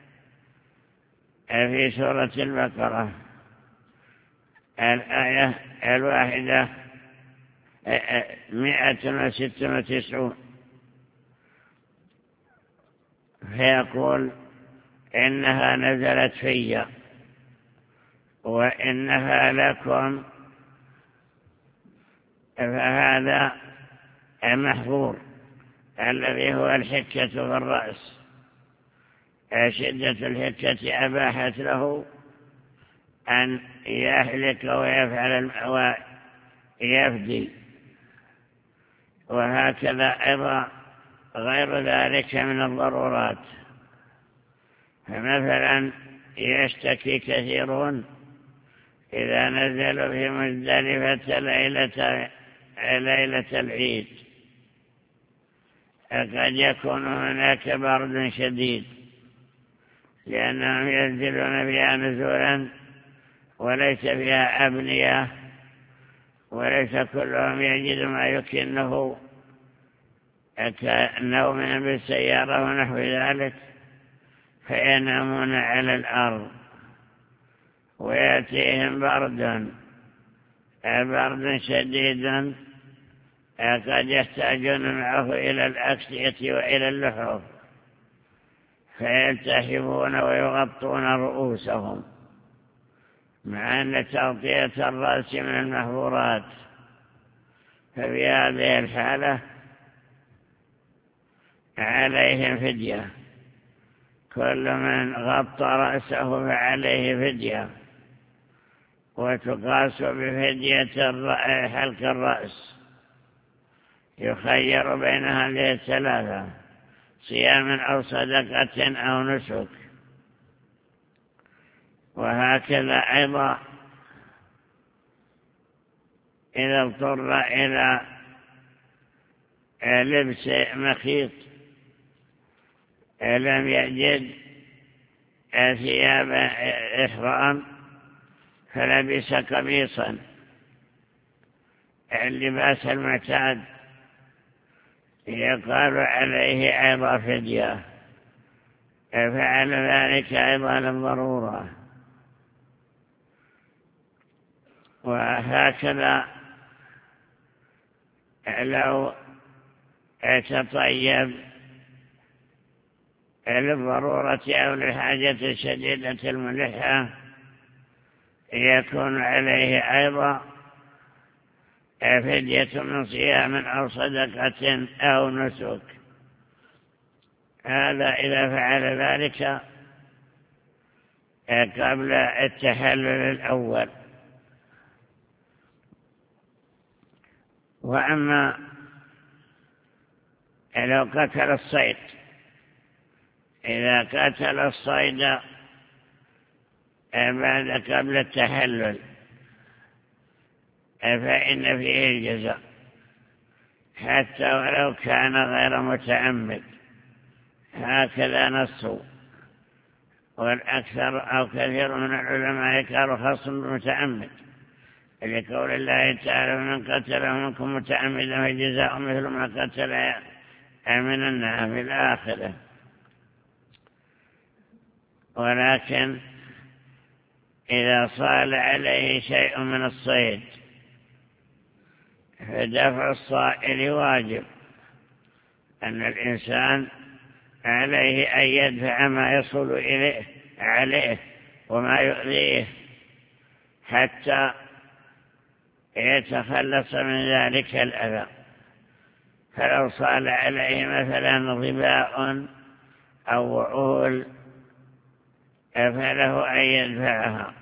في سورة البقرة، الآية الواحدة مئة وستة وتسعون، فيقول: إنها نزلت في وإنها لكم، فهذا محظور الذي هو الحكة في الرأس. شدة الحكة أباحت له أن يهلك ويفعل ويفدي، وهكذا أيضا غير ذلك من الضرورات. فمثلا يشتكي كثيرون إذا نزلوا في مزدلفة ليلة, ليلة العيد، قد يكون هناك برد شديد لأنهم ينزلون فيها نزولا وليس فيها أبنية، وليس كلهم يجد ما يكنه كالنوم بالسيارة ونحو ذلك، فينامون على الأرض ويأتيهم برد برد شديد، قد يحتاجون معه إلى الأكسية وإلى اللحوف، فيلتحفون ويغطون رؤوسهم، مع أن تغطية الرأس من المحظورات. ففي هذه الحالة عليهم فدية، كل من غطى رأسه فعليه فدية، وتقاس بفدية حلق الرأس. يخير بين هذه الثلاثة: صيام أو صدقة أو نسك. وهكذا أيضا إذا اضطر إلى لبس مخيط لم يجد ثياب إحرام فلبس قميصا، اللباس المعتاد يقال عليه أيضا فدية، فعل ذلك أيضا للضرورة. وهكذا لو تطيب للضرورة أو للحاجة الشديدة الملحة يكون عليه أيضا فدية من صيام أو صدقة أو نسك. هذا إذا فعل ذلك قبل التحلل الأول. وأما لو قتل الصيد، إذا قتل الصيد بعد قبل التحلل فإن فيه الجزاء حتى ولو كان غير متعمد، هكذا نصوا. والأكثر أو كثير من العلماء قالوا خاص بالمتعمد، لقول الله تعالى: من قتل منكم متعمدا فجزاء مثل ما قتل من النعم في الآخرة. ولكن إذا صال عليه شيء من الصيد فدفع الصائل واجب، أن الإنسان عليه أن يدفع ما يصل إليه عليه وما يؤذيه حتى يتخلص من ذلك الأذى. فلو صال عليه مثلا ظباء أو وعول فله أن يدفعها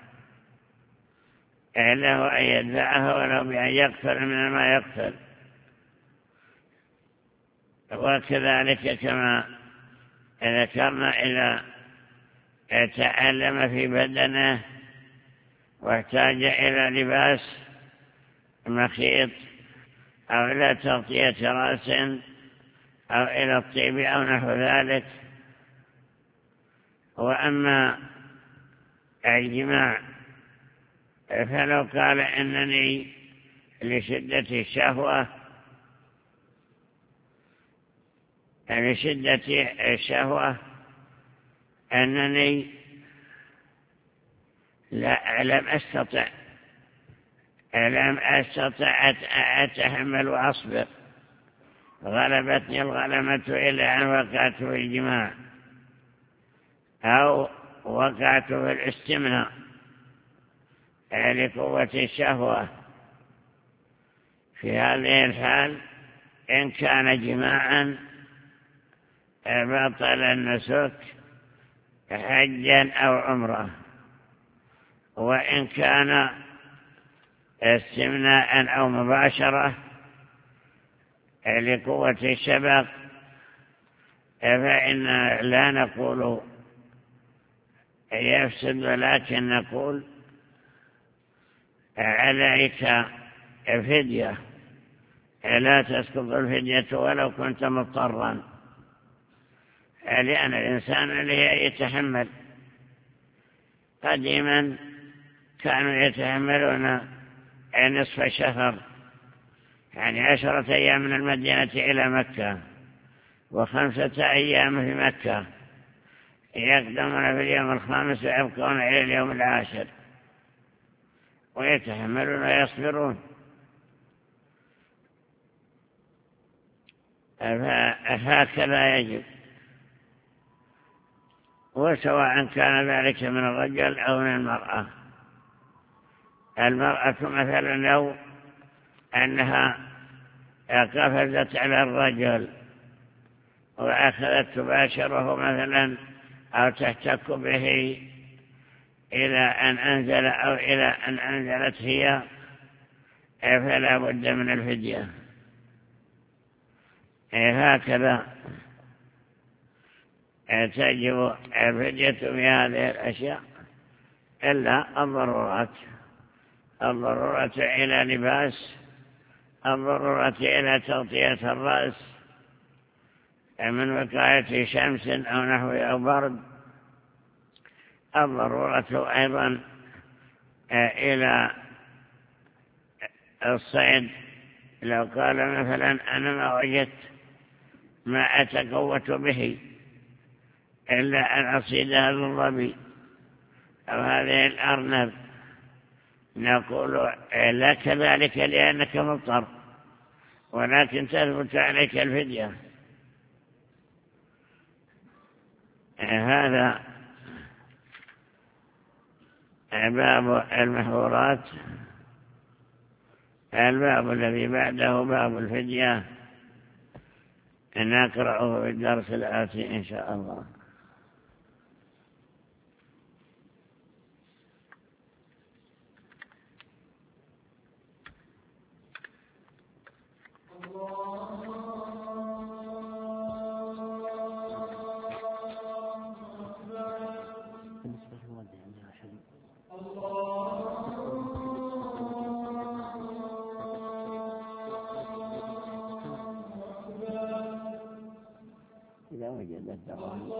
له أن يدفعها ولو بأن يقتل من ما يقتل. وكذلك كما ذكرنا إذا تعلم في بدنه واحتاج إلى لباس مخيط أو إلى تغطية رأس أو إلى الطيب أو نحو ذلك. وأما الجماع فلو قال إنني لشدة الشهوة لشدة الشهوة أنني لا لم أستطع لم أستطع أتحمل وأصبر، غلبتني الغلمة إلى أن وقعت في الجماع أو وقعت في الاستمناء لقوة الشهوة. في هذه الحال إن كان جماعا بطل النسك حجا أو عمره، وإن كان استمناء أو مباشرة لقوة الشبق فإن لا نقول يفسد، ولكن نقول عليك فدية، لا تسقط الفدية ولو كنت مضطرا، لأن الإنسان عليه يتحمل. قديما كانوا يتحملون نصف شهر، يعني عشرة أيام من المدينة إلى مكة وخمسة أيام في مكة، يقدمون في اليوم الخامس ويبقون إلى اليوم العاشر ويتحملون ويصبرون. فهكذا يجب، وسواء كان ذلك من الرجل أو من المرأة. المرأة مثلا لو أنها قفزت على الرجل وأخذت تباشره مثلا أو تحتك به إلى أن أنزل أو إلى أن أنزلت هي، فلا بد من الفدية. هكذا تجب الفدية في هذه الأشياء إلا الضرورات، الضرورة إلى لباس، الضرورة إلى تغطية الرأس من وقاية شمس أو نحو أو برد، الضرورة أيضا إلى الصيد. لو قال مثلا أنا ما وجدت ما أتقوت به إلا أن أصيد هذا الظبي أو هذه الأرنب، نقول لا كذلك لأنك مضطر، ولكن تثبت عليك الفدية. هذا باب المحظورات. الباب الذي بعده باب الفدية نقرأه في الدرس الآتي إن شاء الله. إذا وجد الدوام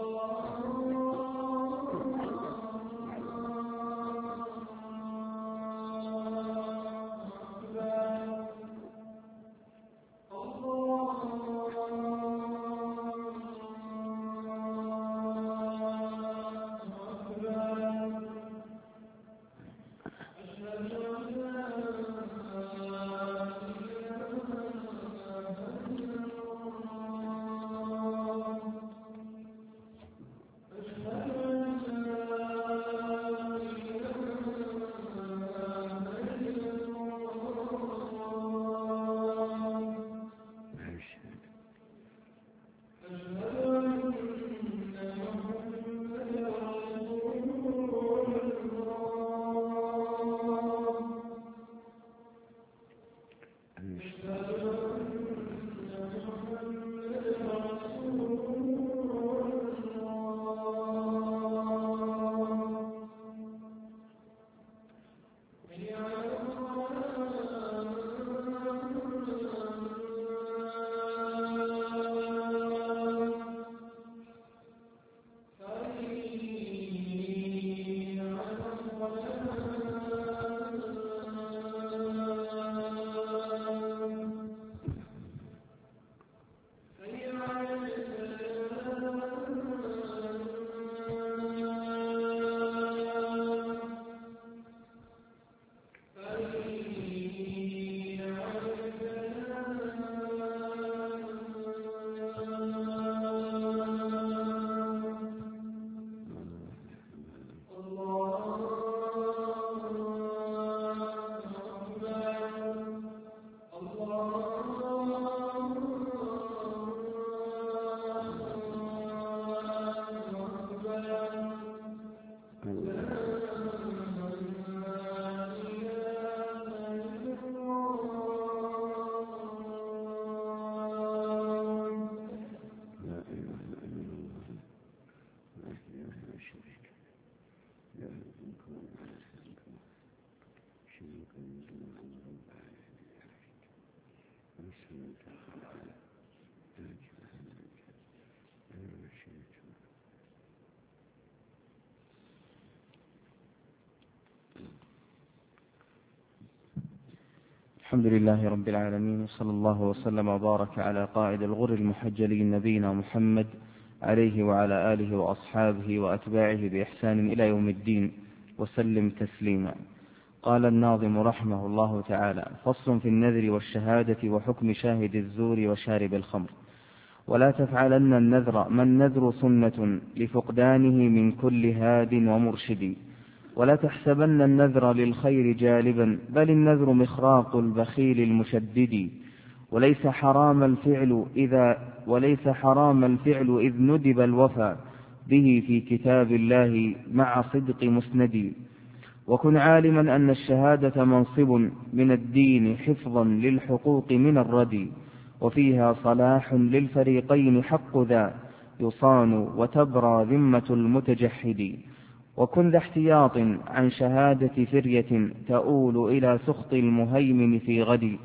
الحمد لله رب العالمين، وصلى الله وسلم وبارك على قائد الغر المحجلين نبينا محمد عليه وعلى آله وأصحابه وأتباعه بإحسان إلى يوم الدين وسلم تسليما. قال الناظم رحمه الله تعالى: فصل في النذر والشهادة وحكم شاهد الزور وشارب الخمر. ولا تفعلن النذر ما النذر سنة لفقدانه من كل هاد ومرشد. ولا تحسبن النذر للخير جالبا، بل النذر مخراق البخيل المشدد. وليس حرام الفعل إذا وليس حرام الفعل إذ ندب الوفى به في كتاب الله مع صدق مسند. وكن عالما أن الشهادة منصب من الدين حفظا للحقوق من الردي، وفيها صلاح للفريقين حق ذا يصان وتبرى ذمة المتجحد. وكن ذا احتياط عن شهادة فرية تؤول إلى سخط المهيمن في غد،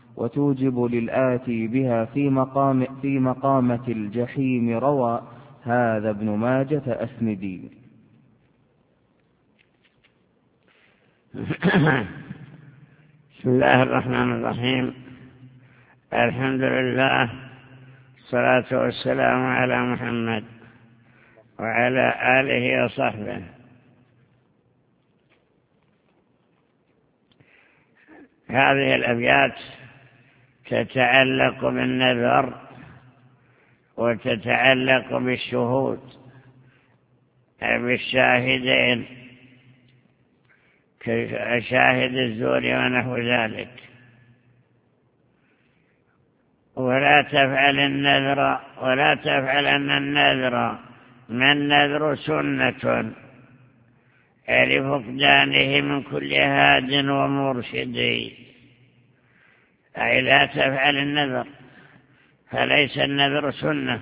وتوجب للآتي بها في, مقام في مقامة الجحيم. روى هذا ابن ماجة أسندي. بسم الله الرحمن الرحيم. الحمد لله، الصلاة والسلام على محمد وعلى آله وصحبه. هذه الأبيات تتعلق بالنذر وتتعلق بالشهود بالشاهدين كشاهد الزور ونحو ذلك. ولا تفعل النذر ولا تفعل أن النذر ما النذر سنة لفقدانه من كل هاد ومرشد، أي لا تفعل النذر، فليس النذر سنة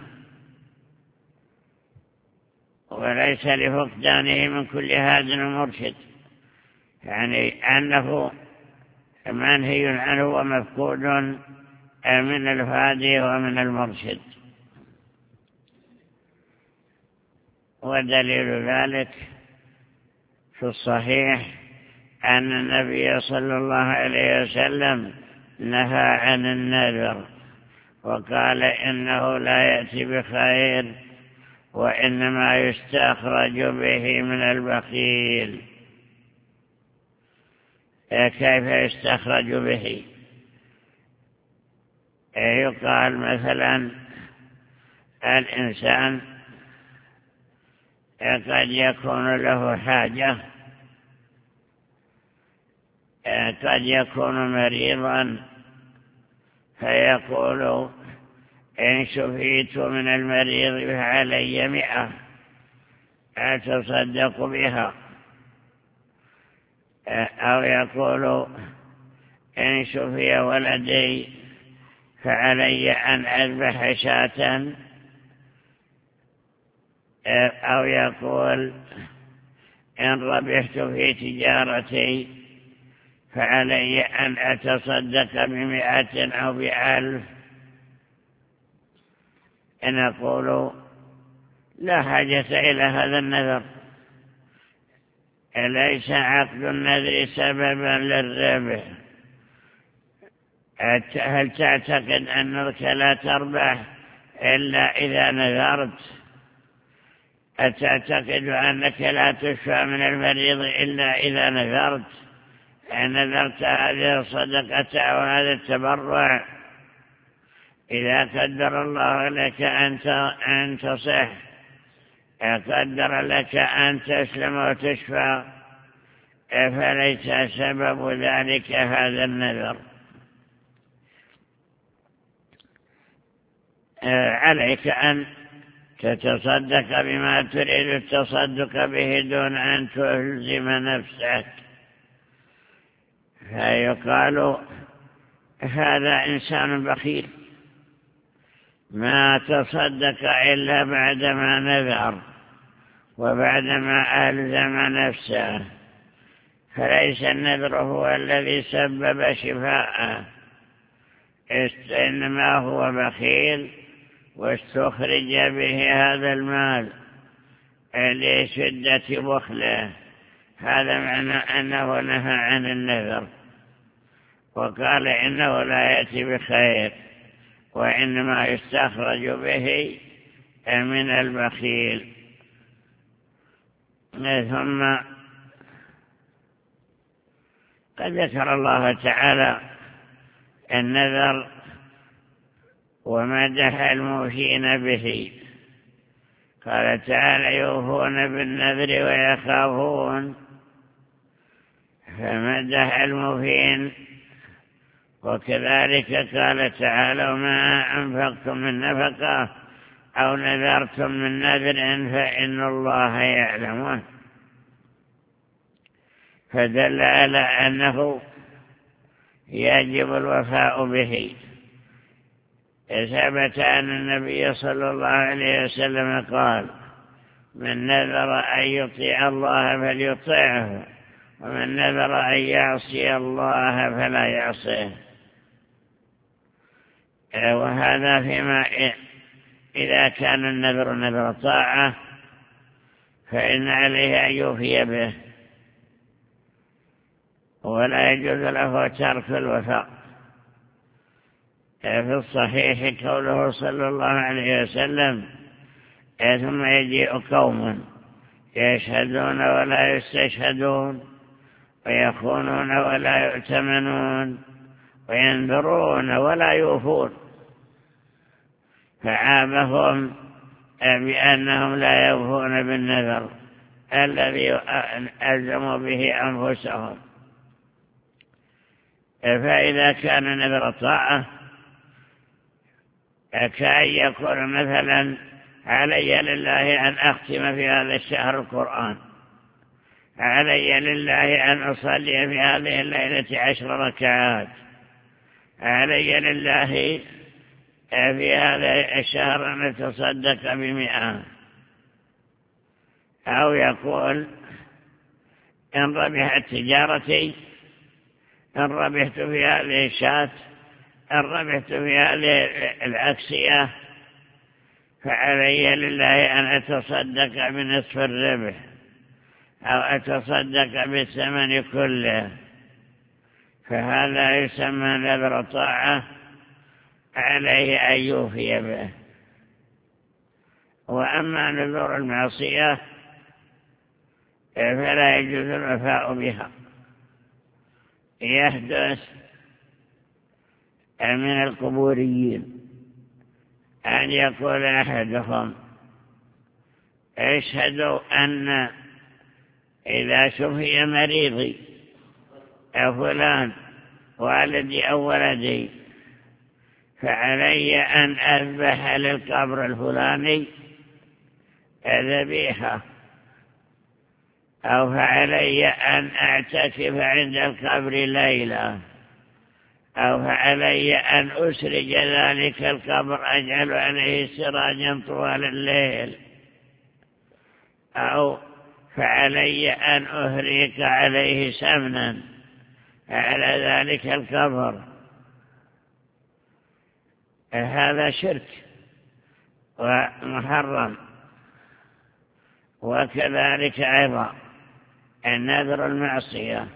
وليس لفقدانه من كل هاد ومرشد، يعني أنه منهي عنه ومفقود من الهادي ومن المرشد. ودليل ذلك في الصحيح أن النبي صلى الله عليه وسلم نهى عن النذر وقال إنه لا يأتي بخير وإنما يستخرج به من البخيل. كيف يستخرج به؟ يقال مثلا الإنسان قد يكون له حاجة، قد يكون مريضا فيقول إن شفيت من المريض فعلي مئة أتصدق بها، أو يقول إن شفي ولدي فعلي أن أذبح شاة، أو يقول إن ربحت في تجارتي فعلي أن أتصدق بمئة أو بألف. نقول لا حاجة إلى هذا النذر، ليس عقد النذر سببا للربح. هل تعتقد أنك لا تربح إلا إذا نذرت؟ أتعتقد أنك لا تشفى من المريض إلا إذا نذرت؟ إن نذرت هذه الصدقة أو هذا التبرع، إذا قدر الله لك أن تصح، قدر لك أن تسلم وتشفى، فليس سبب ذلك هذا النذر. عليك أن تتصدق بما تريد التصدق به دون أن تلزم نفسك. فيقال هذا إنسان بخيل ما تصدق إلا بعدما نذر وبعدما ألزم نفسه، فليس النذر هو الذي سبب شفاءه، إنما هو بخيل واستخرج به هذا المال لشدة بخله. هذا معنى أنه نهى عن النذر وقال إنه لا يأتي بخير وإنما يستخرج به من البخيل. ثم قد ذكر الله تعالى النذر ومدح الموفين به، قال تعالى يوفون بالنذر ويخافون، فمدح الموفين. وكذلك قال تعالى وما أنفقتم من نفقة أو نذرتم من نذر فإن الله يعلمه، فدل على أنه يجب الوفاء به. ثبت أن النبي صلى الله عليه وسلم قال من نذر أن يطيع الله فليطيعه ومن نذر أن يعصي الله فلا يعصيه. وهذا فيما إذا كان النذر نذر طاعة فإن عليه أن يوفي به، ولا يجوز له ترك الوفاء. في الصحيح قوله صلى الله عليه وسلم: ثم يجيء قوم يشهدون ولا يستشهدون، ويخونون ولا يؤتمنون، وينذرون ولا يوفون، فعابهم بأنهم لا يوفون بالنذر الذي ألزموا به أنفسهم. فإذا كان نذر طاعة كأن يقول مثلا: علي لله أن أختم في هذا الشهر القرآن، علي لله أن أصلي في هذه الليلة عشر ركعات، علي لله في هذا الشهر أن أتصدق بمئة. أو يقول: إن ربحت تجارتي، إن ربحت في هذه الشاة، إن ربحت في هذه الأكسية، فعلي لله أن أتصدق بنصف الربح، أو أتصدق بالثمن كله. فهذا يسمى نذر طاعة، عليه أن يوفي به. وأما نذور المعصية فلا يجوز الوفاء بها. يحدث من القبوريين أن يقول أحدهم: اشهدوا أن إذا شفي مريضي أو فلان والدي أو ولدي فعلي أن أذبح للقبر الفلاني ذبيحة، أو فعلي أن أعتكف عند القبر ليلة، أو فعلي أن أسرج ذلك القبر أجعل عليه سراجا طوال الليل، أو فعلي أن أهريق عليه سمنا على ذلك القبر. هذا شرك ومحرم. وكذلك أيضا النذر المعصية،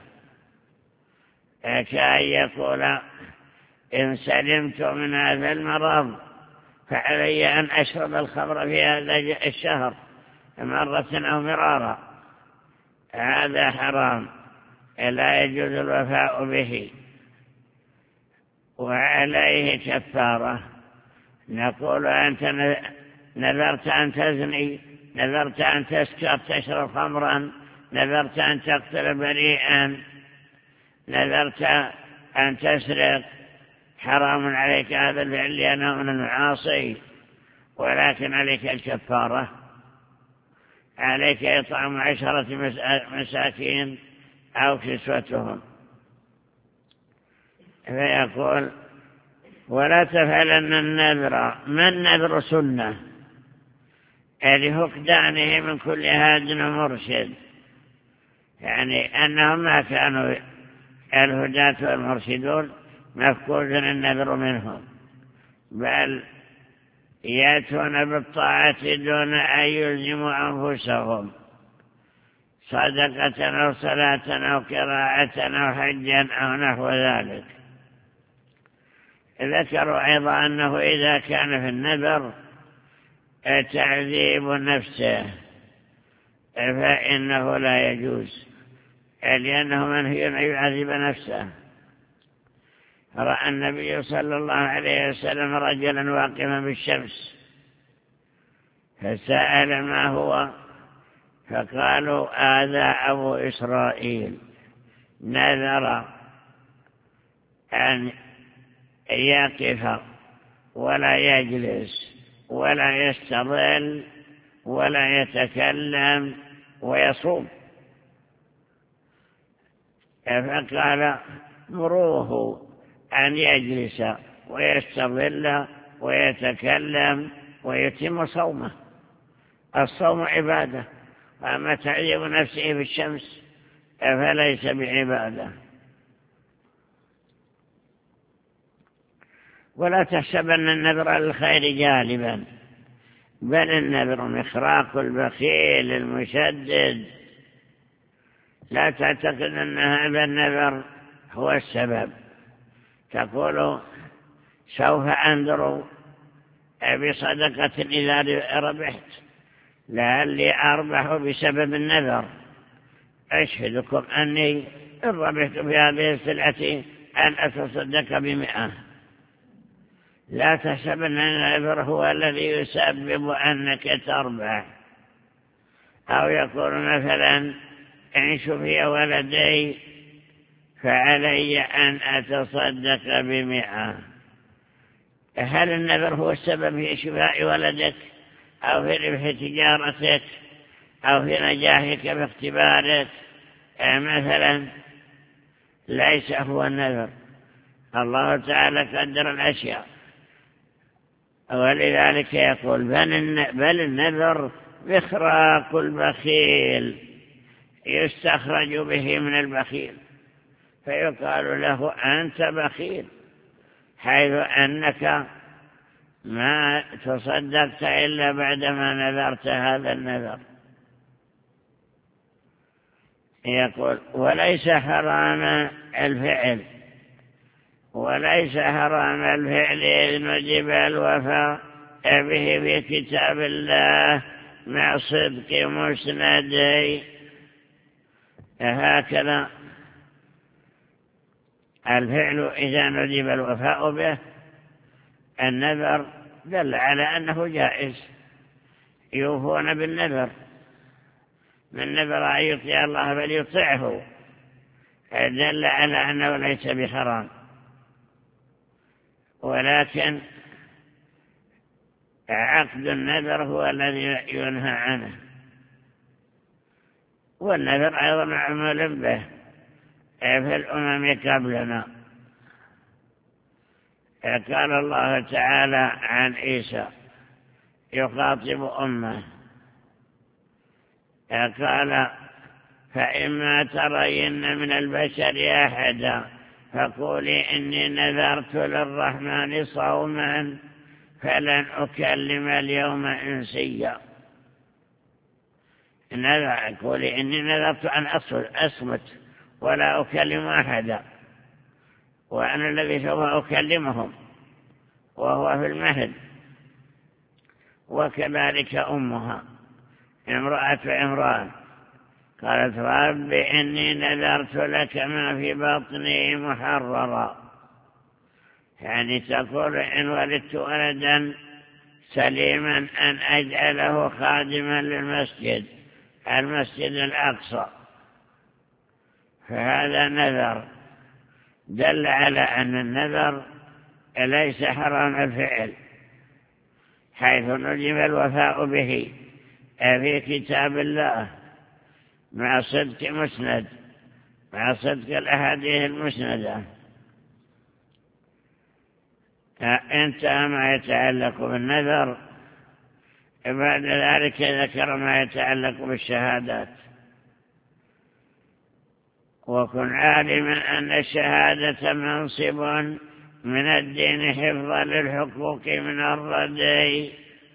كأن يقول: إن سلمت من هذا المرض فعلي أن أشرب الخمر في هذا الشهر مرة أو مرارا. هذا حرام، لا يجوز الوفاء به، وعليه كفارة. نقول: أنت نذرت أن تزني، نذرت أن تسكر تشرب خمرا، نذرت أن تقتل بريئا، نذرت أن تسرق، حرام عليك هذا الفعل لأنه من المعاصي، ولكن عليك الكفارة، عليك إطعام عشرة مساكين أو كسوتهم. فيقول: ولا تفعلن النذر. ما النذر؟ سنة لفقدانه من كل هاد ومرشد، يعني أنهم ما كانوا الهداة والمرشدون مفقود النذر منهم، بل يأتون بالطاعة دون أن يلزموا أنفسهم صدقة أو صلاة أو قراءة أو حجا أو نحو ذلك. ذكروا أيضا أنه إذا كان في النذر تعذيب نفسه فإنه لا يجوز، لأنه منهي أن يعذب نفسه. رأى النبي صلى الله عليه وسلم رجلا واقفا بالشمس فسأل: ما هو؟ فقالوا: هذا أبو إسرائيل نذر أن يقف ولا يجلس ولا يستظل ولا يتكلم ويصوم. فقال: مروه أن يجلس ويستظل ويتكلم ويتم صومه. الصوم عبادة، وأما تعذيب نفسه في الشمس فليس بعبادة. ولا تحسبن النذر للخير جالبا، بل النذر مخراق البخيل المشدد. لا تعتقد أن هذا النذر هو السبب. تقول: سوف أنذر بصدقة إذا ربحت، لعلي أربح بسبب النذر، أشهدكم أني إن ربحت في هذه السلعة أن أتصدق بمئة. لا تحسب أن النذر هو الذي يسبب أنك تربح. أو يقول مثلا إن شفي ولدي فعلي أن أتصدق بمئة. هل النذر هو السبب في شفاء ولدك أو في ربح تجارتك أو في نجاحك في اختبارك؟ مثلا ليس هو النذر. الله تعالى قدر الأشياء، ولذلك يقول بل النذر إخراق البخيل، يستخرج به من البخيل، فيقال له أنت بخيل، حيث أنك ما تصدقت إلا بعدما نذرت هذا النذر. يقول وليس حرام الفعل وليس حرام الفعل إذ نجب الوفاء به في كتاب الله مع صدق مسندي. هكذا الفعل إذا نجب الوفاء به، النذر دل على أنه جائز، يوفون بالنذر، من نذر أن يطيع الله فليطيعه، دل على أنه ليس بحرام. ولكن عقد النذر هو الذي ينهى عنه، والنذر أيضا معمول به في الأمم قبلنا. قال الله تعالى عن عيسى يخاطب أمه، قال فإما ترين من البشر أحدا فقولي إني نذرت للرحمن صوما فلن أكلم اليوم إنسيا. قولي إني نذرت أن أصمت ولا أكلم أحدا، وأنا الذي سوف أكلمهم وهو في المهد. وكذلك أمها امرأة عمران قالت رب إني نذرت لك ما في بطني محررا، يعني تقول إن ولدت ولدا سليما أن أجعله خادما للمسجد المسجد الأقصى، فهذا نذر دل على أن النذر ليس حرام الفعل، حيث نجب الوفاء به في كتاب الله مع صدق مسند، مع صدق الأحاديث المسندة. انتهى ما يتعلق بالنذر. بعد ذلك ذكر ما يتعلق بالشهادات. وكن عالما أن الشهادة منصب من الدين حفظا للحقوق من الردي.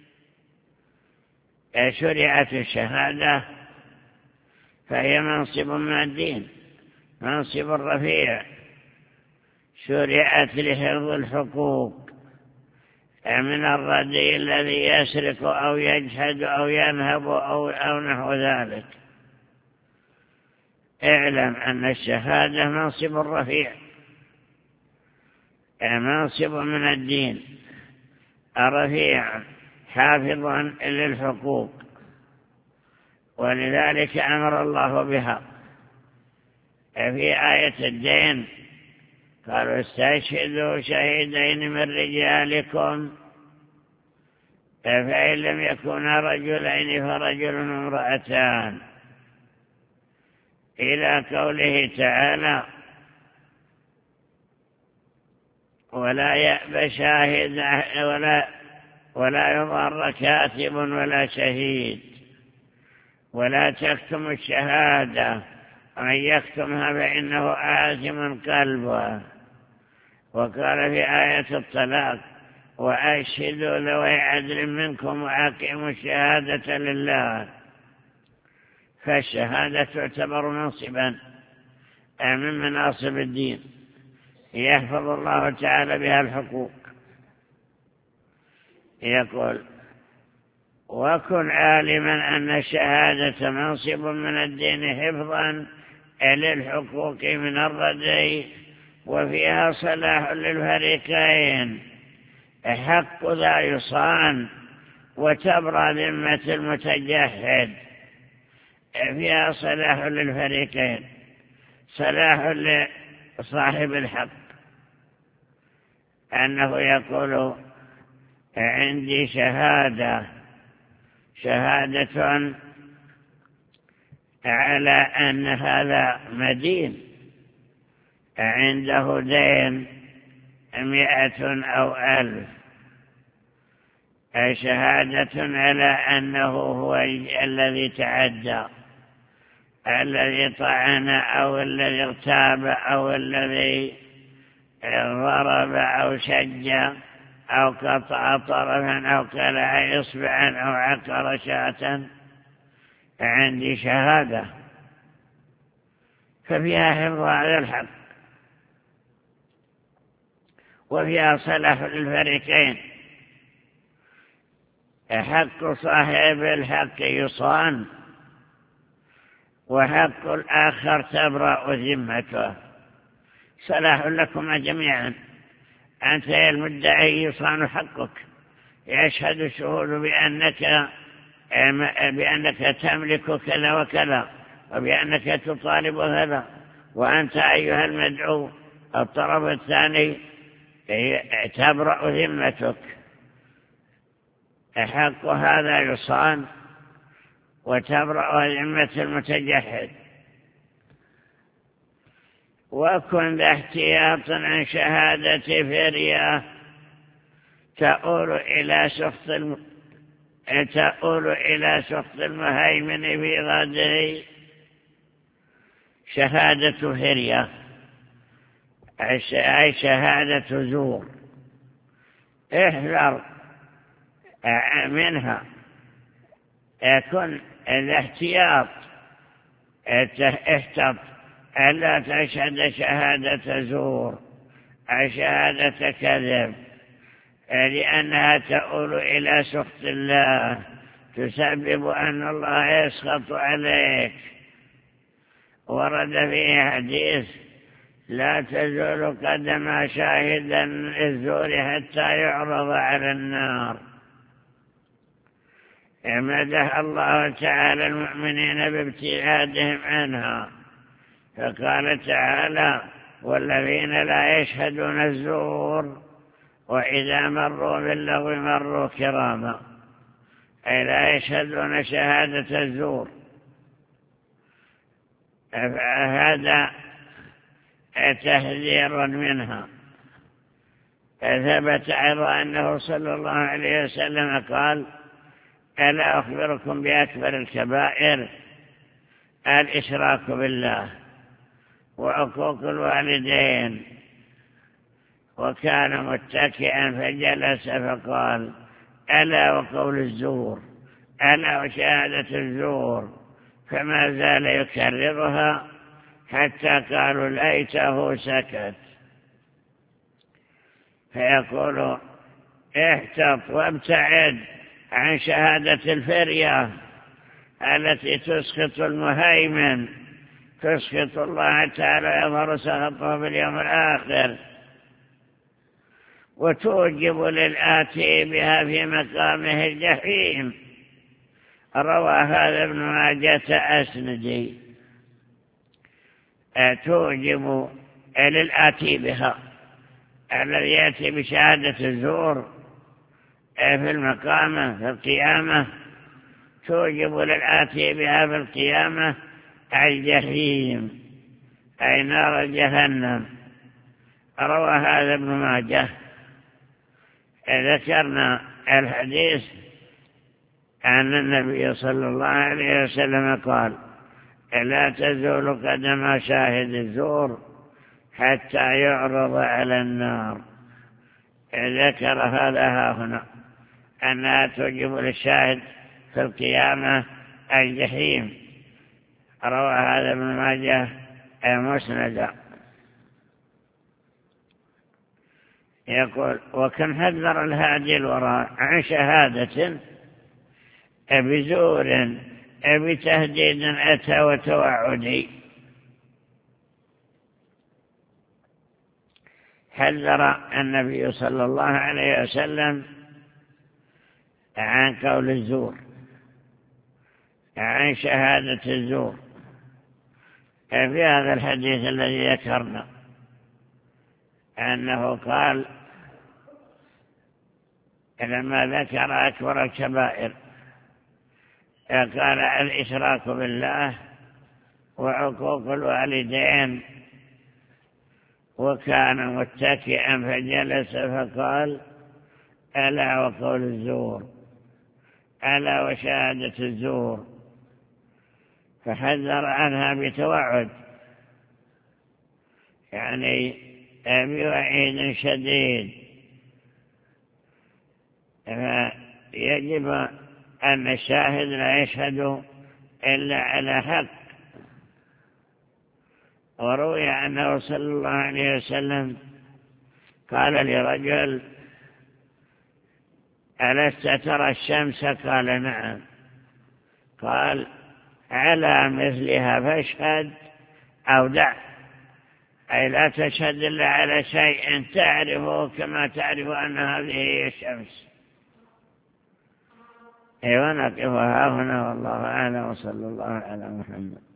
شرعت الشهادة فهي منصب من الدين، منصب رفيع، شرعت لحفظ الحقوق من الردي الذي يسرق أو يجحد أو ينهب أو, أو نحو ذلك. اعلم أن الشهادة منصب رفيع، منصب من الدين رفيع حافظ للحقوق، ولذلك أمر الله بها في آية الدين. قالوا استشهدوا شهيدين من رجالكم فإن لم يكونا رجلين فرجل وامرأتان، إلى قوله تعالى ولا يأبى شاهد ولا ولا يضر كاتب ولا شهيد ولا تكتم الشهادة، ومن يكتمها فإنه آثم قلبه. وقال في آية الطلاق وأشهدوا ذوي عدل منكم وأقيموا الشهادة لله. فالشهادة تعتبر منصبا من مناصب الدين يحفظ الله تعالى بها الحقوق. يقول: وكن عالما أن الشهادة منصب من الدين حفظا للحقوق من الردي، وفيها صلاح للفريقين، حق ذا يصان وتبرى ذمة المتجهد. فيها صلاح للفريقين، صلاح لصاحب الحق أنه يقول: عندي شهادة شهادة على أن هذا مدين عنده دين مئة أو ألف، شهادة على أنه هو الذي تعدى، الذي طعن أو الذي اغتاب أو الذي ضرب أو شج أو قطع طرفا أو كلع إصبعا أو عقر شاة. عندي شهادة، ففيها حفظ على الحق وفيها صلاح للفريقين. حق صاحب الحق يصان، وحق الآخر تبرأ ذمته. صلاح لكما جميعا. أنت يا المدعي يصان حقك، يشهد الشهود بأنك بأنك تملك كذا وكذا، وبأنك تطالب هذا، وأنت أيها المدعو الطرف الثاني تبرأ ذمتك. حق هذا يصان وتبرأ ذمة المتجحد. وكن ذا احتياط عن شهادة فرية تؤول إلى سخط الم... تؤول إلى سخط المهيمن في غده. شهادة فرية أي شهادة زور، احذر منها. يكون الاحتياط، احتط ألا تشهد شهادة زور أو شهادة كذب، لأنها تؤول إلى سخط الله، تسبب أن الله يسخط عليك. ورد فيه حديث: لا تزول قدم شاهد الزور حتى يعرض على النار. مدح الله تعالى المؤمنين بابتعادهم عنها، فقال تعالى: والذين لا يشهدون الزور وإذا مروا باللغو مروا كراما، أي لا يشهدون شهادة الزور. هذا تحذير منها. ثبت أيضا أنه صلى الله عليه وسلم قال: ألا أخبركم بأكبر الكبائر؟ الإشراك بالله وعقوق الوالدين. وكان متكئا فجلس فقال: ألا وقول الزور، ألا وشهادة الزور. فما زال يكررها حتى قالوا ليته سكت. فيقول: احتط وابتعد عن شهادة الفرية التي تسقط المهيمن، تسقط الله تعالى يظهر سخطه في اليوم الآخر، وتوجب للآتي بها في مقامه الجحيم. روى هذا ابن ماجه أسندي. توجب للآتي بها، الذي يأتي بشهادة الزور في المقامة في القيامة، توجب للآتي بها في القيامة الجحيم، أي نار جهنم. روى هذا ابن ماجه. ذكرنا الحديث أن النبي صلى الله عليه وسلم قال: لا تزول قدم شاهد الزور حتى يعرض على النار. ذكر هذا هنا أنها توجب للشاهد في القيامة الجحيم. روى هذا ابن ماجه مسندا. يقول: وكم حذر الهادي الوراء عن شهادة بزور بتهديد أتى وتوعدي. حذر النبي صلى الله عليه وسلم عن قول الزور، عن شهادة الزور، في هذا الحديث الذي ذكرنا أنه قال لما ذكر أكبر الكبائر قال: الإشراك بالله وعقوق الوالدين. وكان متكئا فجلس فقال: ألا وقول الزور، ألا وشهادة الزور. فحذر عنها بتوعد، يعني بوعيد شديد. فيجب أن الشاهد لا يشهد إلا على حق. وروي أنه صلى الله عليه وسلم قال لرجل: ألست ترى الشمس؟ قال: نعم. قال: على مثلها فاشهد أو دع، أي لا تشهد إلا على شيء تعرفه كما تعرف أن هذه هي الشمس. ونقفها هنا والله أعلم، وصلى الله على محمد.